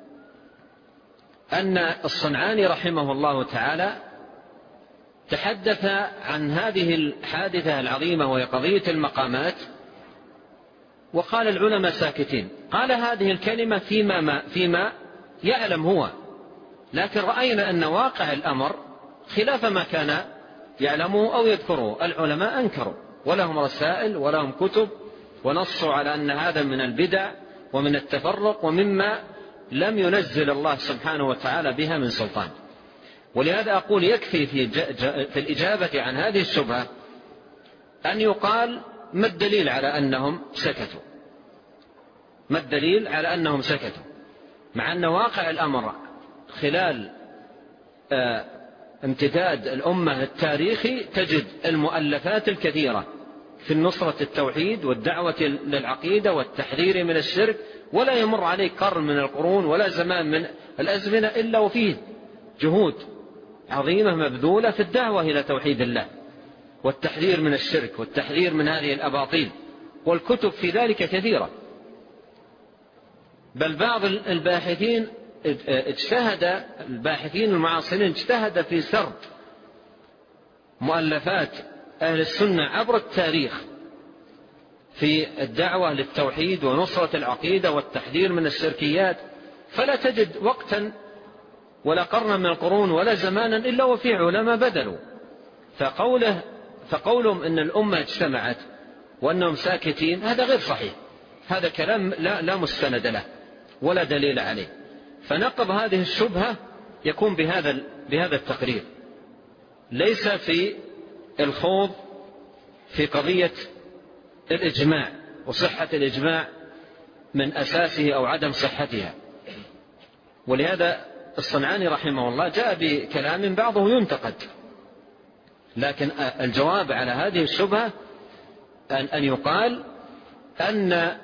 أن الصنعاني رحمه الله تعالى تحدث عن هذه الحادثة العظيمة وهي قضية المقامات، وقال العلماء ساكتين. قال هذه الكلمة فيما, ما فيما يعلم هو، لكن رأينا أن واقع الأمر خلاف ما كان يعلمه أو يذكره. العلماء أنكروا ولهم رسائل ولهم كتب ونصوا على أن هذا من البدع ومن التفرق ومما لم ينزل الله سبحانه وتعالى بها من سلطان. ولهذا أقول يكفي في, في الإجابة عن هذه الشبهة أن يقال ما الدليل على أنهم سكتوا، ما الدليل على أنهم سكتوا، مع أن واقع الأمر خلال آه امتداد الأمة التاريخي تجد المؤلفات الكثيرة في النصرة التوحيد والدعوة للعقيدة والتحذير من الشرك، ولا يمر عليه قرن من القرون ولا زمان من الأزمنة إلا وفيه جهود عظيمة مبذولة في الدعوة إلى توحيد الله والتحذير من الشرك والتحذير من هذه الأباطيل، والكتب في ذلك كثيرة. بل بعض الباحثين اجتهد الباحثين المعاصرين اجتهد في سرد مؤلفات أهل السنة عبر التاريخ في الدعوة للتوحيد ونصرة العقيدة والتحذير من الشركيات، فلا تجد وقتا ولا قرن من القرون ولا زمانا إلا وفي علماء بذلوا. فقوله فقولهم إن الأمة اجتمعت وأنهم ساكتين هذا غير صحيح، هذا كلام لا, لا مستند له ولا دليل عليه. فنقض هذه الشبهة يكون بهذا بهذا التقرير، ليس في الخوض في قضية الإجماع وصحة الإجماع من أساسه أو عدم صحتها. ولهذا الصنعاني رحمه الله جاء بكلام بعضه ينتقد، لكن الجواب على هذه الشبهة أن يقال أن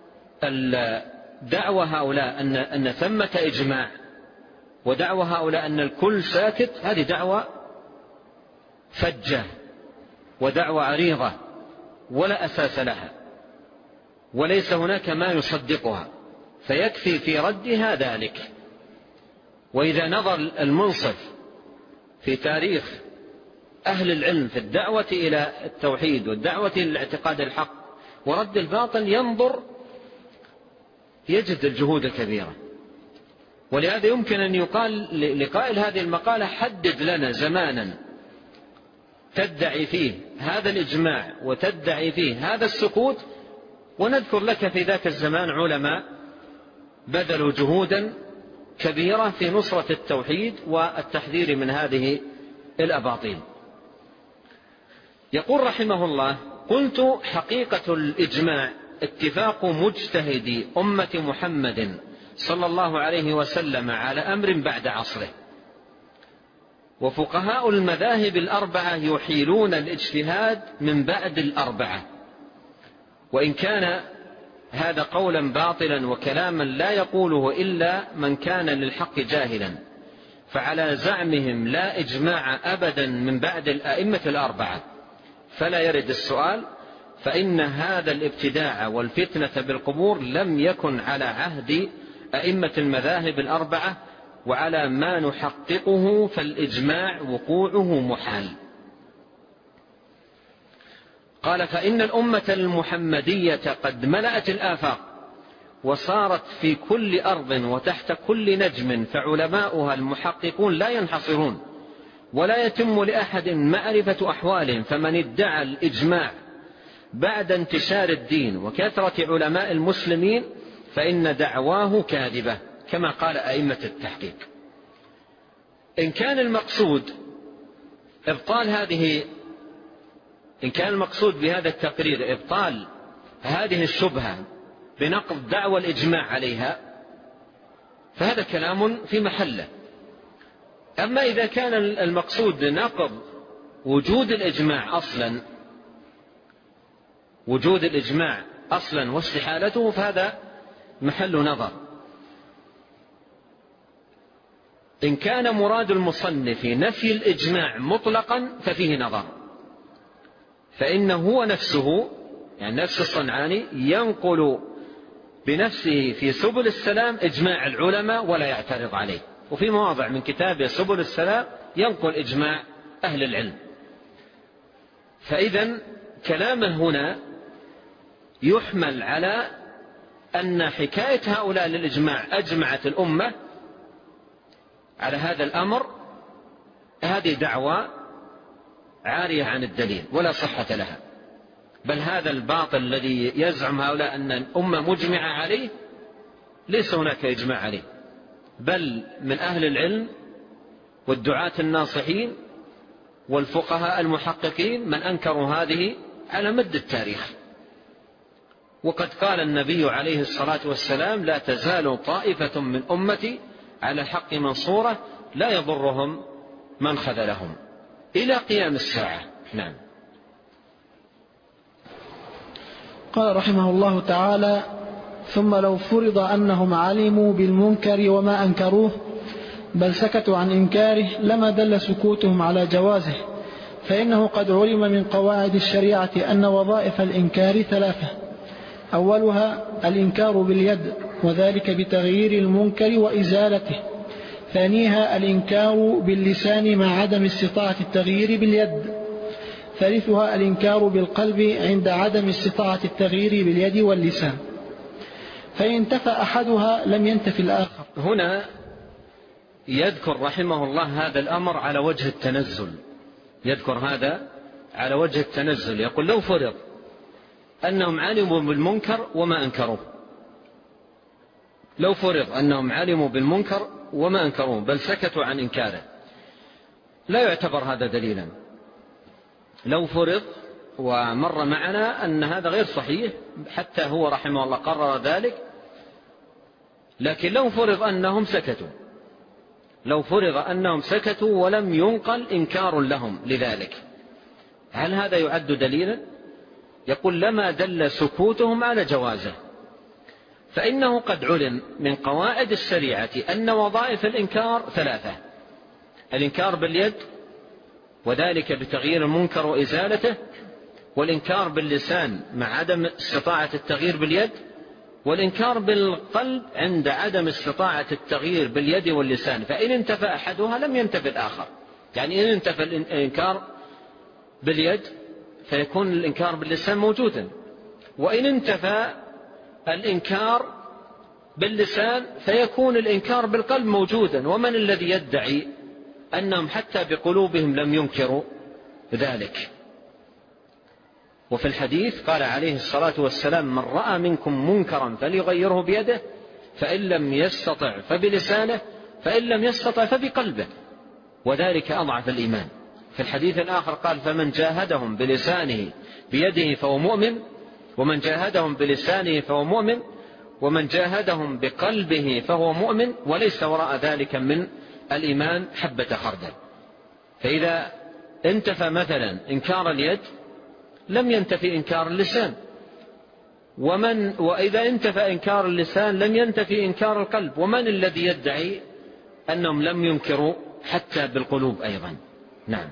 دعوة هؤلاء أن, أن ثمة إجماع ودعوة هؤلاء أن الكل ساكت، هذه دعوة فجة ودعوة عريضة ولا أساس لها وليس هناك ما يصدقها، فيكفي في ردها ذلك. وإذا نظر المنصف في تاريخ أهل العلم في الدعوة إلى التوحيد والدعوة إلى الاعتقاد الحق ورد الباطل ينظر يجد الجهود الكبيرة. ولهذا يمكن أن يقال لقائل هذه المقالة حدد لنا زمانا تدعي فيه هذا الإجماع وتدعي فيه هذا السكوت، ونذكر لك في ذاك الزمان علماء بذلوا جهودا كبيرة في نصرة التوحيد والتحذير من هذه الأباطيل. يقول رحمه الله: قلت حقيقة الإجماع اتفاق مجتهدي أمة محمد صلى الله عليه وسلم على أمر بعد عصره، وفقهاء المذاهب الأربعة يحيلون الاجتهاد من بعد الأربعة، وإن كان هذا قولا باطلا وكلاما لا يقوله إلا من كان للحق جاهلا، فعلى زعمهم لا إجماع أبدا من بعد الأئمة الأربعة، فلا يرد السؤال، فإن هذا الابتداع والفتنة بالقبور لم يكن على عهد أئمة المذاهب الأربعة، وعلى ما نحققه فالإجماع وقوعه محال. قال: فإن الأمة المحمدية قد ملأت الآفاق وصارت في كل أرض وتحت كل نجم، فعلماؤها المحققون لا ينحصرون ولا يتم لأحد معرفة أحوالهم، فمن ادعى الإجماع بعد انتشار الدين وكثرة علماء المسلمين فإن دعواه كاذبة، كما قال أئمة التحقيق. إن كان المقصود إبطال هذه إن كان المقصود بهذا التقرير إبطال هذه الشبهة بنقض دعوى الإجماع عليها فهذا كلام في محله. أما إذا كان المقصود نقض وجود الإجماع أصلا وجود الإجماع أصلا واستحالته فهذا محل نظر. إن كان مراد المصنف نفي الإجماع مطلقا ففيه نظر، فإنه هو نفسه يعني نفس الصنعاني ينقل بنفسه في سبل السلام إجماع العلماء ولا يعترض عليه، وفي مواضع من كتابه سبل السلام ينقل إجماع أهل العلم. فإذا كلامه هنا يحمل على أن حكاية هؤلاء للإجماع أجمعت الأمة على هذا الأمر، هذه دعوة عارية عن الدليل ولا صحة لها، بل هذا الباطل الذي يزعم هؤلاء أن الأمة مجمعة عليه ليس هناك إجماع عليه، بل من أهل العلم والدعاة الناصحين والفقهاء المحققين من أنكروا هذه على مد التاريخ. وقد قال النبي عليه الصلاة والسلام: لا تزال طائفة من أمتي على الحق منصورة لا يضرهم من خذلهم إلى قيام الساعة. نعم. قال رحمه الله تعالى: ثم لو فرض أنهم علموا بالمنكر وما أنكروه بل سكتوا عن إنكاره لما دل سكوتهم على جوازه، فإنه قد علم من قواعد الشريعة أن وظائف الإنكار ثلاثة: أولها الإنكار باليد وذلك بتغيير المنكر وإزالته، ثانيها الإنكار باللسان مع عدم استطاعة التغيير باليد، ثالثها الإنكار بالقلب عند عدم استطاعة التغيير باليد واللسان، فإن انتفى أحدها لم ينتفي الآخر. هنا يذكر رحمه الله هذا الأمر على وجه التنزل، يذكر هذا على وجه التنزل. يقول: لو فرض أنهم علموا بالمنكر وما أنكروه، لو فرض أنهم علموا بالمنكر وما أنكروه بل سكتوا عن إنكاره، لا يعتبر هذا دليلا. لو فرض، ومر معنا أن هذا غير صحيح حتى هو رحمه الله قرر ذلك، لكن لو فرض أنهم سكتوا، لو فرض أنهم سكتوا ولم ينقل إنكار لهم لذلك، هل هذا يعد دليلا؟ يقول: لما دل سكوتهم على جوازه، فإنه قد علم من قواعد الشريعة أن وظائف الإنكار ثلاثة: الإنكار باليد وذلك بتغيير المنكر وإزالته، والإنكار باللسان مع عدم استطاعة التغيير باليد، والإنكار بالقلب عند عدم استطاعة التغيير باليد واللسان، فإن انتفى أحدها لم ينتفي الآخر. يعني إن انتفى الإنكار باليد فيكون الإنكار باللسان موجودا، وإن انتفى الإنكار باللسان فيكون الإنكار بالقلب موجودا. ومن الذي يدعي أنهم حتى بقلوبهم لم ينكروا ذلك؟ وفي الحديث قال عليه الصلاة والسلام: من رأى منكم منكرا فليغيره بيده، فإن لم يستطع فبلسانه، فإن لم يستطع فبقلبه، وذلك أضعف الإيمان. في الحديث الآخر قال: فمن جاهدهم بلسانه بيده فهو مؤمن، ومن جاهدهم بلسانه فهو مؤمن، ومن جاهدهم بقلبه فهو مؤمن، وليس وراء ذلك من الإيمان حبة خردل. فإذا انتفى مثلا إنكار اليد لم ينتفي إنكار اللسان، ومن وإذا انتفى إنكار اللسان لم ينتفي إنكار القلب. ومن الذي يدعي أنهم لم ينكروا حتى بالقلوب أيضا؟ نعم.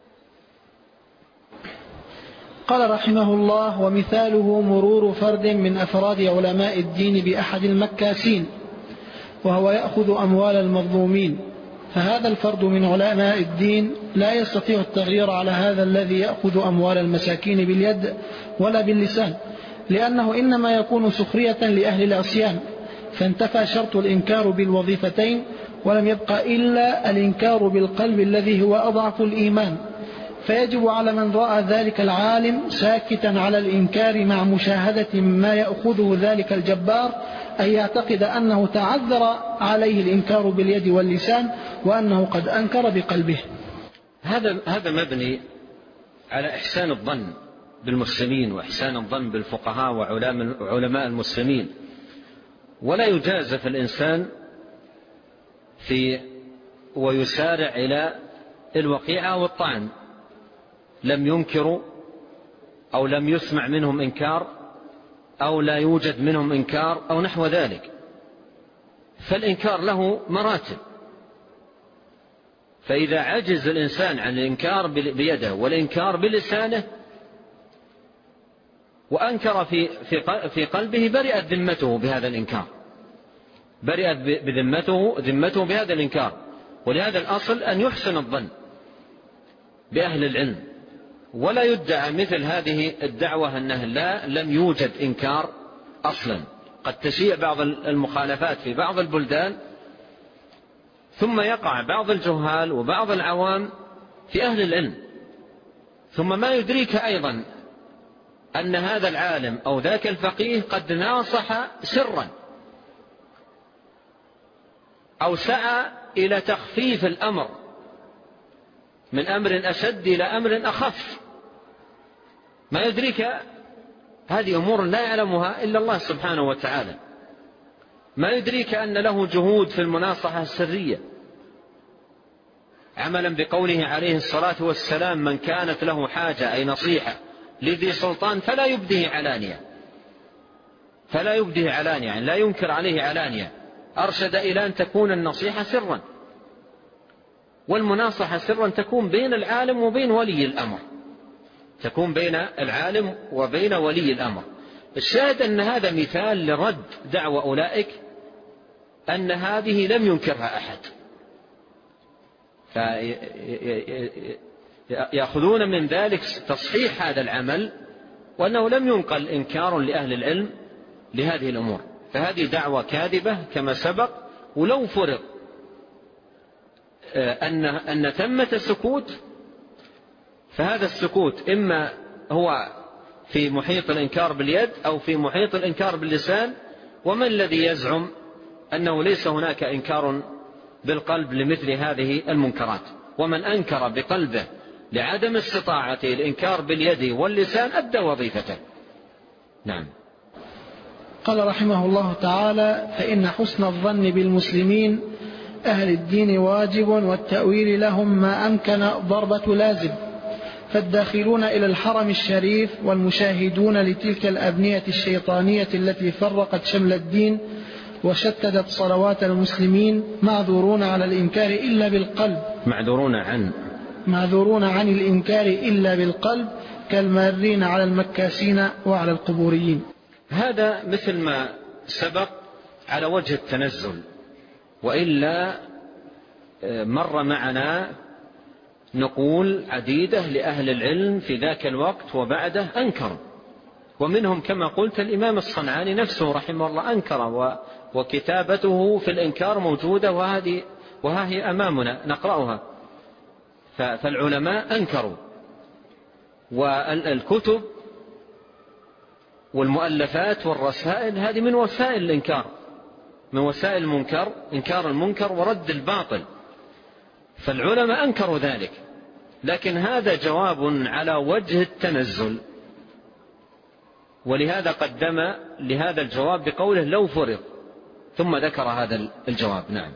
قال رحمه الله: ومثاله مرور فرد من أفراد علماء الدين بأحد المكاسين وهو يأخذ أموال المظلومين، فهذا الفرد من علماء الدين لا يستطيع التغيير على هذا الذي يأخذ أموال المساكين باليد ولا باللسان، لأنه إنما يكون سخرية لأهل العصيان، فانتفى شرط الإنكار بالوظيفتين ولم يبقى إلا الإنكار بالقلب الذي هو أضعف الإيمان. فيجب على من رأى ذلك العالم ساكتا على الإنكار مع مشاهدة ما يأخذه ذلك الجبار أن يعتقد أنه تعذر عليه الإنكار باليد واللسان وأنه قد أنكر بقلبه. هذا هذا مبني على إحسان الظن بالمسلمين وإحسان الظن بالفقهاء وعلماء المسلمين، ولا يجازف الإنسان في ويسارع إلى الوقيعة والطعن. لم ينكروا أو لم يسمع منهم إنكار أو لا يوجد منهم إنكار أو نحو ذلك، فالإنكار له مراتب، فإذا عجز الإنسان عن الإنكار بيده والإنكار بلسانه وأنكر في في قلبه برئت ذمته بهذا الإنكار، برئت بذمته ذمته بهذا الإنكار. ولهذا الأصل أن يحسن الظن بأهل العلم، ولا يدعى مثل هذه الدعوة أنه لا لم يوجد إنكار أصلا. قد تشيع بعض المخالفات في بعض البلدان، ثم يقع بعض الجهال وبعض العوام في أهل العلم، ثم ما يدريك أيضا أن هذا العالم أو ذاك الفقيه قد ناصح سرا أو سعى إلى تخفيف الأمر من أمر أشد إلى أمر أخف. ما يدريك هذه أمور لا يعلمها إلا الله سبحانه وتعالى. ما يدريك أن له جهود في المناصحة السرية، عملا بقوله عليه الصلاة والسلام: من كانت له حاجة أي نصيحة لذي سلطان فلا يبديه علانية، فلا يبديه علانية يعني لا ينكر عليه علانية. أرشد إلى أن تكون النصيحة سرا، والمناصحة سرا تكون بين العالم وبين ولي الأمر، تكون بين العالم وبين ولي الأمر. الشاهد أن هذا مثال لرد دعوة أولئك أن هذه لم ينكرها أحد، فيأخذون من ذلك تصحيح هذا العمل، وأنه لم ينقل إنكار لأهل العلم لهذه الأمور. فهذه دعوة كاذبة كما سبق. ولو فرض أن أن ثمة سكوت، فهذا السكوت إما هو في محيط الإنكار باليد أو في محيط الإنكار باللسان. ومن الذي يزعم أنه ليس هناك إنكار بالقلب لمثل هذه المنكرات؟ ومن أنكر بقلبه لعدم استطاعته الإنكار باليد واللسان أدى وظيفته. نعم. قال رحمه الله تعالى: فإن حسن الظن بالمسلمين أهل الدين واجب، والتأويل لهم ما أمكن ضربة لازم. فالداخلون إلى الحرم الشريف والمشاهدون لتلك الأبنية الشيطانية التي فرقت شمل الدين وشتتت صلوات المسلمين معذورون على الإنكار إلا بالقلب معذورون عن معذورون عن الإنكار إلا بالقلب، كالمارين على المكاسين وعلى القبوريين. هذا مثل ما سبق على وجه التنزل، وإلا مر معنا نقول عديدة لأهل العلم في ذاك الوقت وبعده أنكر، ومنهم كما قلت الإمام الصنعاني نفسه رحمه الله أنكر، وكتابته في الإنكار موجودة وهذه وها هي أمامنا نقرأها. فالعلماء أنكروا، والكتب والمؤلفات والرسائل هذه من وسائل الإنكار، من وسائل المنكر، إنكار المنكر ورد الباطل. فالعلماء أنكروا ذلك، لكن هذا جواب على وجه التنزل، ولهذا قدم لهذا الجواب بقوله لو فرض، ثم ذكر هذا الجواب. نعم.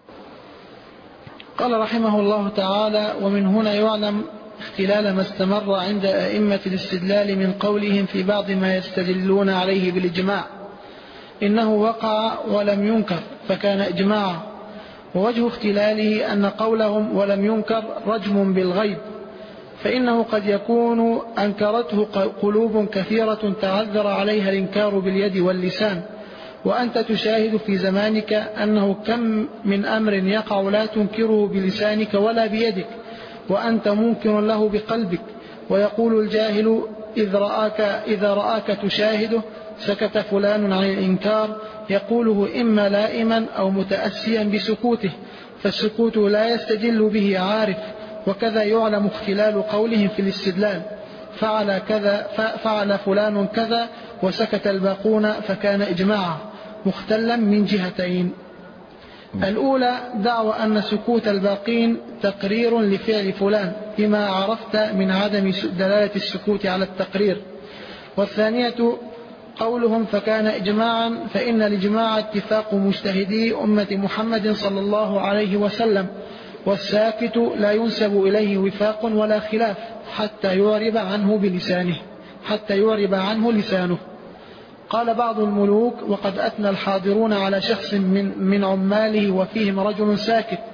قال رحمه الله تعالى: ومن هنا يعلم اختلال ما استمر عند أئمة الاستدلال من قولهم في بعض ما يستدلون عليه بالإجماع إنه وقع ولم ينكر فكان إجماعا، ووجه اختلاله أن قولهم ولم ينكر رجم بالغيب، فإنه قد يكون أنكرته قلوب كثيرة تعذر عليها الإنكار باليد واللسان، وأنت تشاهد في زمانك أنه كم من أمر يقع لا تنكره بلسانك ولا بيدك وأنت منكر له بقلبك. ويقول الجاهل إذ رآك إذا رآك تشاهده سكت فلان عن الإنكار، يقوله إما لائما أو متأسيا بسكوته، فالسكوت لا يستدل به عارف. وكذا يعلم اختلال قولهم في الاستدلال: فعل كذا فعل فلان كذا وسكت الباقون فكان إجماعا، مختلا من جهتين. الأولى دعوى أن سكوت الباقين تقرير لفعل فلان بما عرفت من عدم دلالة السكوت على التقرير. والثانية قولهم فكان إجماعا، فإن الإجماع اتفاق مجتهدي أمة محمد صلى الله عليه وسلم، والساكت لا ينسب إليه وفاق ولا خلاف حتى يعرب عنه بلسانه حتى يعرب عنه لسانه. قال بعض الملوك: وقد أثنى الحاضرون على شخص من, من عماله وفيهم رجل ساكت،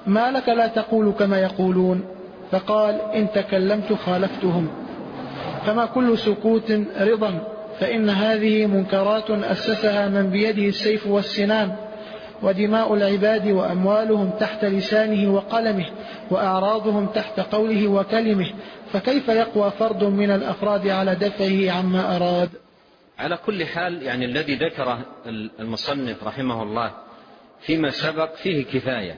ما لك لا تقول كما يقولون؟ فقال: إن تكلمت خالفتهم. فما كل سكوت رضا، فإن هذه منكرات أسسها من بيده السيف والسنان، ودماء العباد وأموالهم تحت لسانه وقلمه، وأعراضهم تحت قوله وكلمه، فكيف يقوى فرد من الأفراد على دفعه عما أراد؟ على كل حال، يعني الذي ذكره المصنف رحمه الله فيما سبق فيه كفاية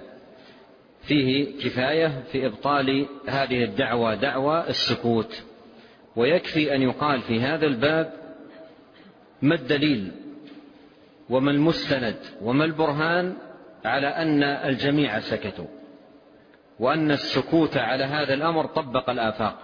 فيه كفاية في إبطال هذه الدعوة، دعوة السكوت. ويكفي أن يقال في هذا الباب ما الدليل وما المستند وما البرهان على أن الجميع سكتوا، وأن السكوت على هذا الأمر طبق الآفاق.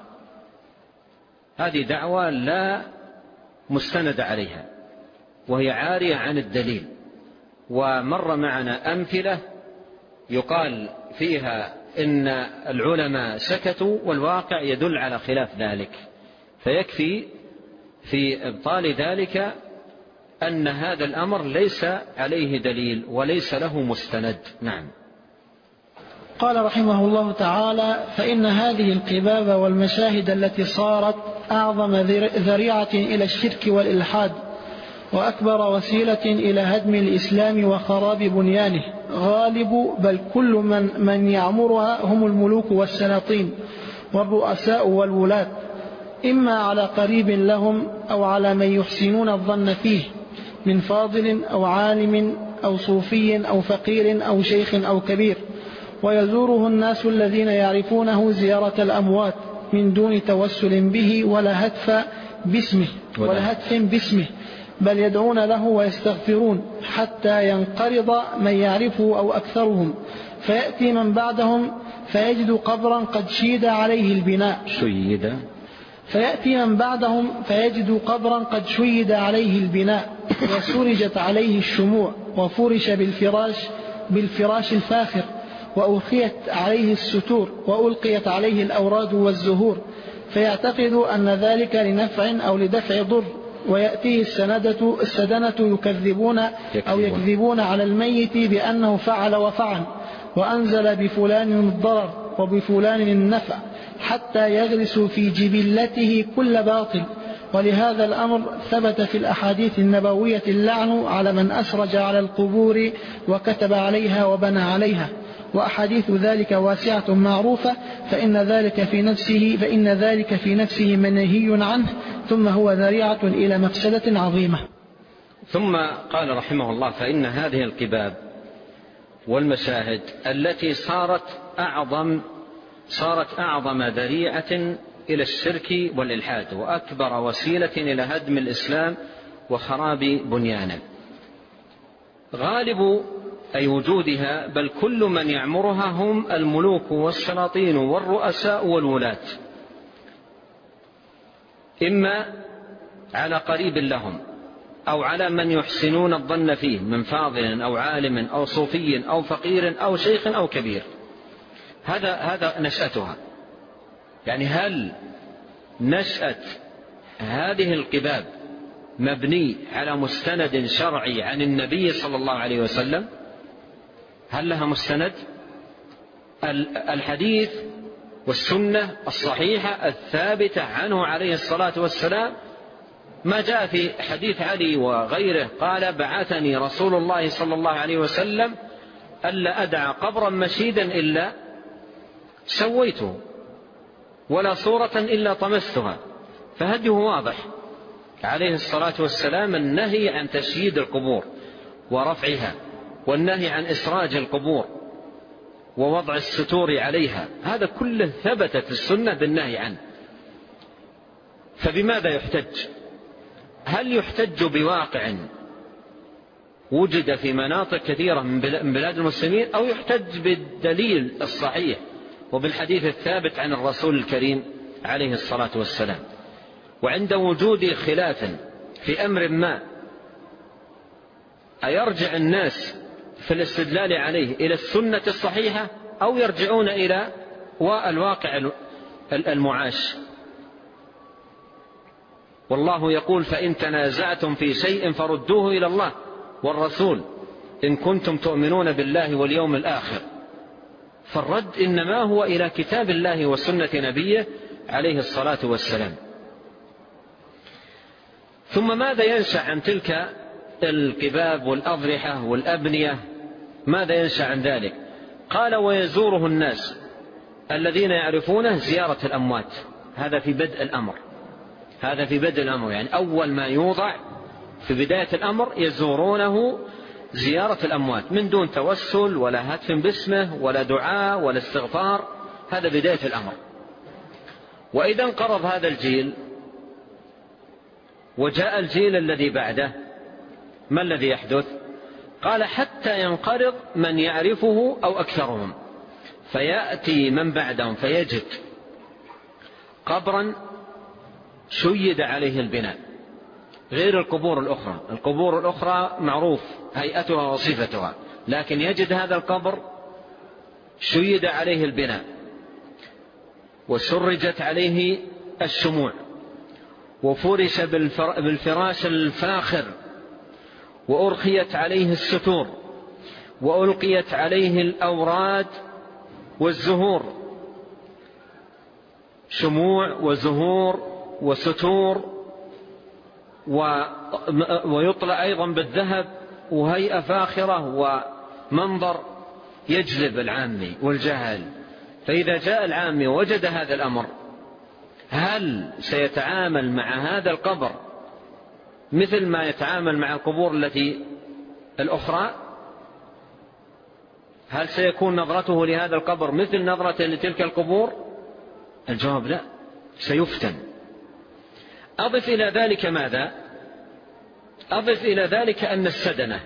هذه دعوة لا مستند عليها، وهي عارية عن الدليل. ومر معنا أمثلة يقال فيها إن العلماء سكتوا والواقع يدل على خلاف ذلك. فيكفي في إبطال ذلك أن هذا الأمر ليس عليه دليل وليس له مستند. نعم. قال رحمه الله تعالى: فإن هذه القباب والمشاهد التي صارت أعظم ذريعة إلى الشرك والإلحاد، وأكبر وسيلة إلى هدم الإسلام وخراب بنيانه، غالب بل كل من, من يعمرها هم الملوك والسلاطين والرؤساء والولاة، إما على قريب لهم أو على من يحسنون الظن فيه من فاضل أو عالم أو صوفي أو فقير أو شيخ أو كبير، ويزوره الناس الذين يعرفونه زيارة الأموات من دون توسل به ولا هتف باسمه ولا هتف باسمه بل يدعون له ويستغفرون حتى ينقرض من يعرفه أو أكثرهم، فيأتي من بعدهم فيجد قبرا قد شيد عليه البناء شيد فيأتي من بعدهم فيجد قبرا قد شيد عليه البناء وسرجت عليه الشموع وفرش بالفراش بالفراش الفاخر وألقيت عليه الستور وألقيت عليه الأوراد والزهور، فيعتقد أن ذلك لنفع أو لدفع ضر، ويأتيه السندة السدنة يكذبون أو يكذبون على الميت بأنه فعل وفعل وأنزل بفلان الضرر وبفلان النفع، حتى يغرس في جبلته كل باطل. ولهذا الأمر ثبت في الأحاديث النبوية اللعن على من أسرج على القبور وكتب عليها وبنى عليها، وأحاديث ذلك واسعة معروفة، فإن ذلك في نفسه فإن ذلك في نفسه منهي عنه، ثم هو ذريعة إلى مفسدة عظيمة. ثم قال رحمه الله: فإن هذه القباب والمشاهد التي صارت أعظم صارت أعظم ذريعة إلى الشرك والإلحاد، وأكبر وسيلة إلى هدم الإسلام وخراب بنيانه، غالب أي وجودها بل كل من يعمرها هم الملوك والسلاطين والرؤساء والولاة، إما على قريب لهم أو على من يحسنون الظن فيه من فاضل أو عالم أو صوفي أو فقير أو شيخ أو كبير. هذا هذا نشأتها. يعني هل نشأة هذه القباب مبني على مستند شرعي عن النبي صلى الله عليه وسلم؟ هل لها مستند؟ الحديث والسنة الصحيحة الثابتة عنه عليه الصلاة والسلام، ما جاء في حديث علي وغيره قال: بعثني رسول الله صلى الله عليه وسلم ألا أدع قبرا مشيدا إلا سويته ولا صورة إلا طمستها. فهديه واضح عليه الصلاة والسلام، النهي عن تشييد القبور ورفعها، والنهي عن إسراج القبور ووضع الستور عليها، هذا كله ثبتت السنة بالنهي عنه. فبماذا يحتج؟ هل يحتج بواقع وجد في مناطق كثيرة من بلاد المسلمين، أو يحتج بالدليل الصحيح وبالحديث الثابت عن الرسول الكريم عليه الصلاة والسلام؟ وعند وجود خلاف في أمر ما، أيرجع الناس في الاستدلال عليه إلى السنة الصحيحة، أو يرجعون إلى الواقع المعاش؟ والله يقول: فإن تنازعتم في شيء فردوه إلى الله والرسول إن كنتم تؤمنون بالله واليوم الآخر. فالرد إنما هو إلى كتاب الله وسنة نبيه عليه الصلاة والسلام. ثم ماذا ينشأ عن تلك القباب والأضرحة والأبنية؟ ماذا ينشأ عن ذلك؟ قال ويزوره الناس الذين يعرفونه زيارة الأموات. هذا في بدء الأمر، هذا في بدء الأمر، يعني أول ما يوضع في بداية الأمر يزورونه زيارة الأموات من دون توسل ولا هتف باسمه ولا دعاء ولا استغفار. هذا بداية الأمر. وإذا انقرض هذا الجيل وجاء الجيل الذي بعده، ما الذي يحدث؟ قال حتى ينقرض من يعرفه أو أكثرهم، فيأتي من بعدهم فيجد قبرا شيد عليه البناء، غير القبور الأخرى. القبور الأخرى معروف هيئتها وصفتها، لكن يجد هذا القبر شيد عليه البناء وسرجت عليه الشموع وفرش بالفراش الفاخر وأرخيت عليه الستور وألقيت عليه الأوراد والزهور، شموع وزهور وستور، ويطلع أيضا بالذهب، وهيئة فاخرة ومنظر يجلب العامي والجهل. فإذا جاء العامي ووجد هذا الأمر، هل سيتعامل مع هذا القبر مثل ما يتعامل مع القبور التي الأخرى؟ هل سيكون نظرته لهذا القبر مثل نظرته لتلك القبور؟ الجواب لا، سيفتن. أضف إلى ذلك ماذا؟ أضف إلى ذلك أن السدنة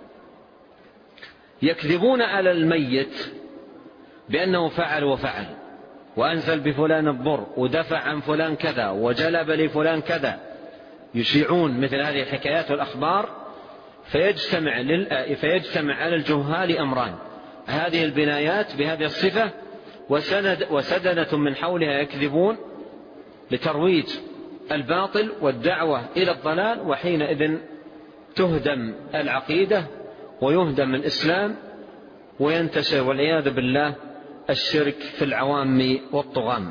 يكذبون على الميت بأنه فعل وفعل، وأنزل بفلان الضر، ودفع عن فلان كذا، وجلب لفلان كذا. يشيعون مثل هذه الحكايات والأخبار، فيجتمع, فيجتمع على الجهال أمران: هذه البنايات بهذه الصفة، وسند وسدنة من حولها يكذبون لترويج الباطل والدعوة إلى الضلال، وحينئذ تهدم العقيدة ويهدم الإسلام وينتشر والعياذ بالله الشرك في العوام والطغام.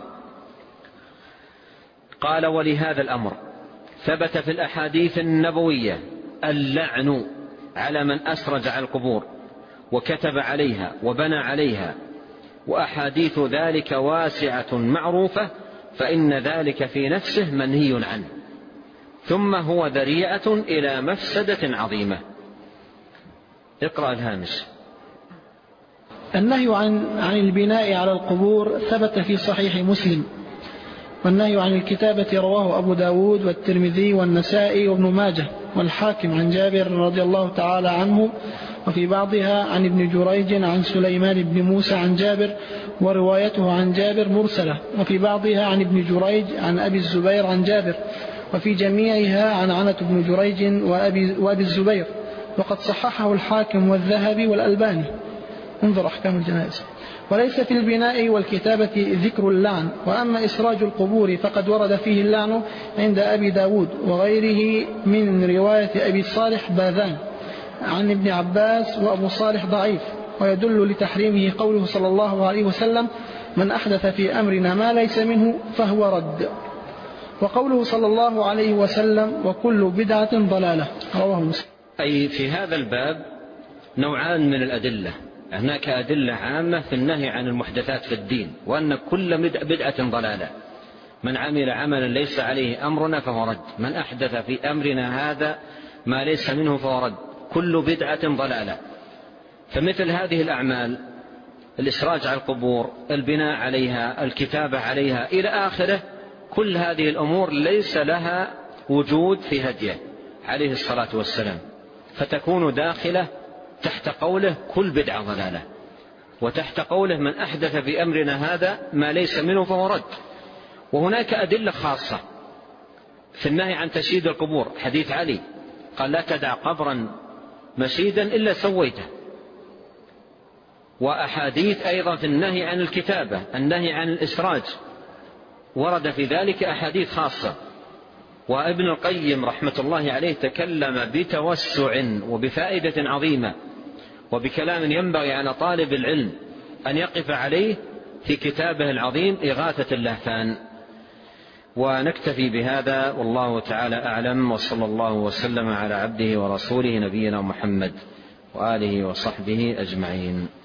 قال ولهذا الأمر ثبت في الأحاديث النبوية اللعن على من أسرج على القبور وكتب عليها وبنى عليها، وأحاديث ذلك واسعة معروفة، فإن ذلك في نفسه منهي عنه، ثم هو ذريعة إلى مفسدة عظيمة. اقرأ الهامش. النهي عن, عن البناء على القبور ثبت في صحيح مسلم، والنهي عن الكتابة رواه أبو داود والترمذي والنسائي وابن ماجه والحاكم عن جابر رضي الله تعالى عنه، وفي بعضها عن ابن جريج عن سليمان بن موسى عن جابر، وروايته عن جابر مرسلة، وفي بعضها عن ابن جريج عن أبي الزبير عن جابر، وفي جميعها عن عنة بن جريج وأبي, وأبي الزبير، وقد صححه الحاكم والذهبي والألباني. انظر أحكام الجنائز. وليس في البناء والكتابة ذكر اللعن، وأما إسراج القبور فقد ورد فيه اللعن عند أبي داود وغيره من رواية أبي صالح باذان عن ابن عباس، وأبو صالح ضعيف، ويدل لتحريمه قوله صلى الله عليه وسلم: من أحدث في أمرنا ما ليس منه فهو رد، وقوله صلى الله عليه وسلم: وكل بدعة ضلالة، رواه مسلم. أي في هذا الباب نوعان من الأدلة: هناك أدلة عامة في النهي عن المحدثات في الدين، وأن كل بدعة ضلالة، من عمل عملا ليس عليه أمرنا فهو رد، من أحدث في أمرنا هذا ما ليس منه فهو رد، كل بدعة ضلالة. فمثل هذه الأعمال، الإسراج على القبور، البناء عليها، الكتابة عليها إلى آخره، كل هذه الأمور ليس لها وجود في هديه عليه الصلاة والسلام، فتكون داخلة تحت قوله كل بدعة ضلالة، وتحت قوله من أحدث في أمرنا هذا ما ليس منه فهو رد. وهناك أدلة خاصة في النهي عن تشييد القبور، حديث علي قال: لا تدع قبرا مشيدا إلا سويته. وأحاديث أيضا في النهي عن الكتابة، النهي عن الإسراج، ورد في ذلك أحاديث خاصة. وابن القيم رحمة الله عليه تكلم بتوسع وبفائدة عظيمة، وبكلام ينبغي على طالب العلم أن يقف عليه في كتابه العظيم إغاثة اللهفان. ونكتفي بهذا والله تعالى أعلم، وصلى الله وسلم على عبده ورسوله نبينا محمد وآله وصحبه أجمعين.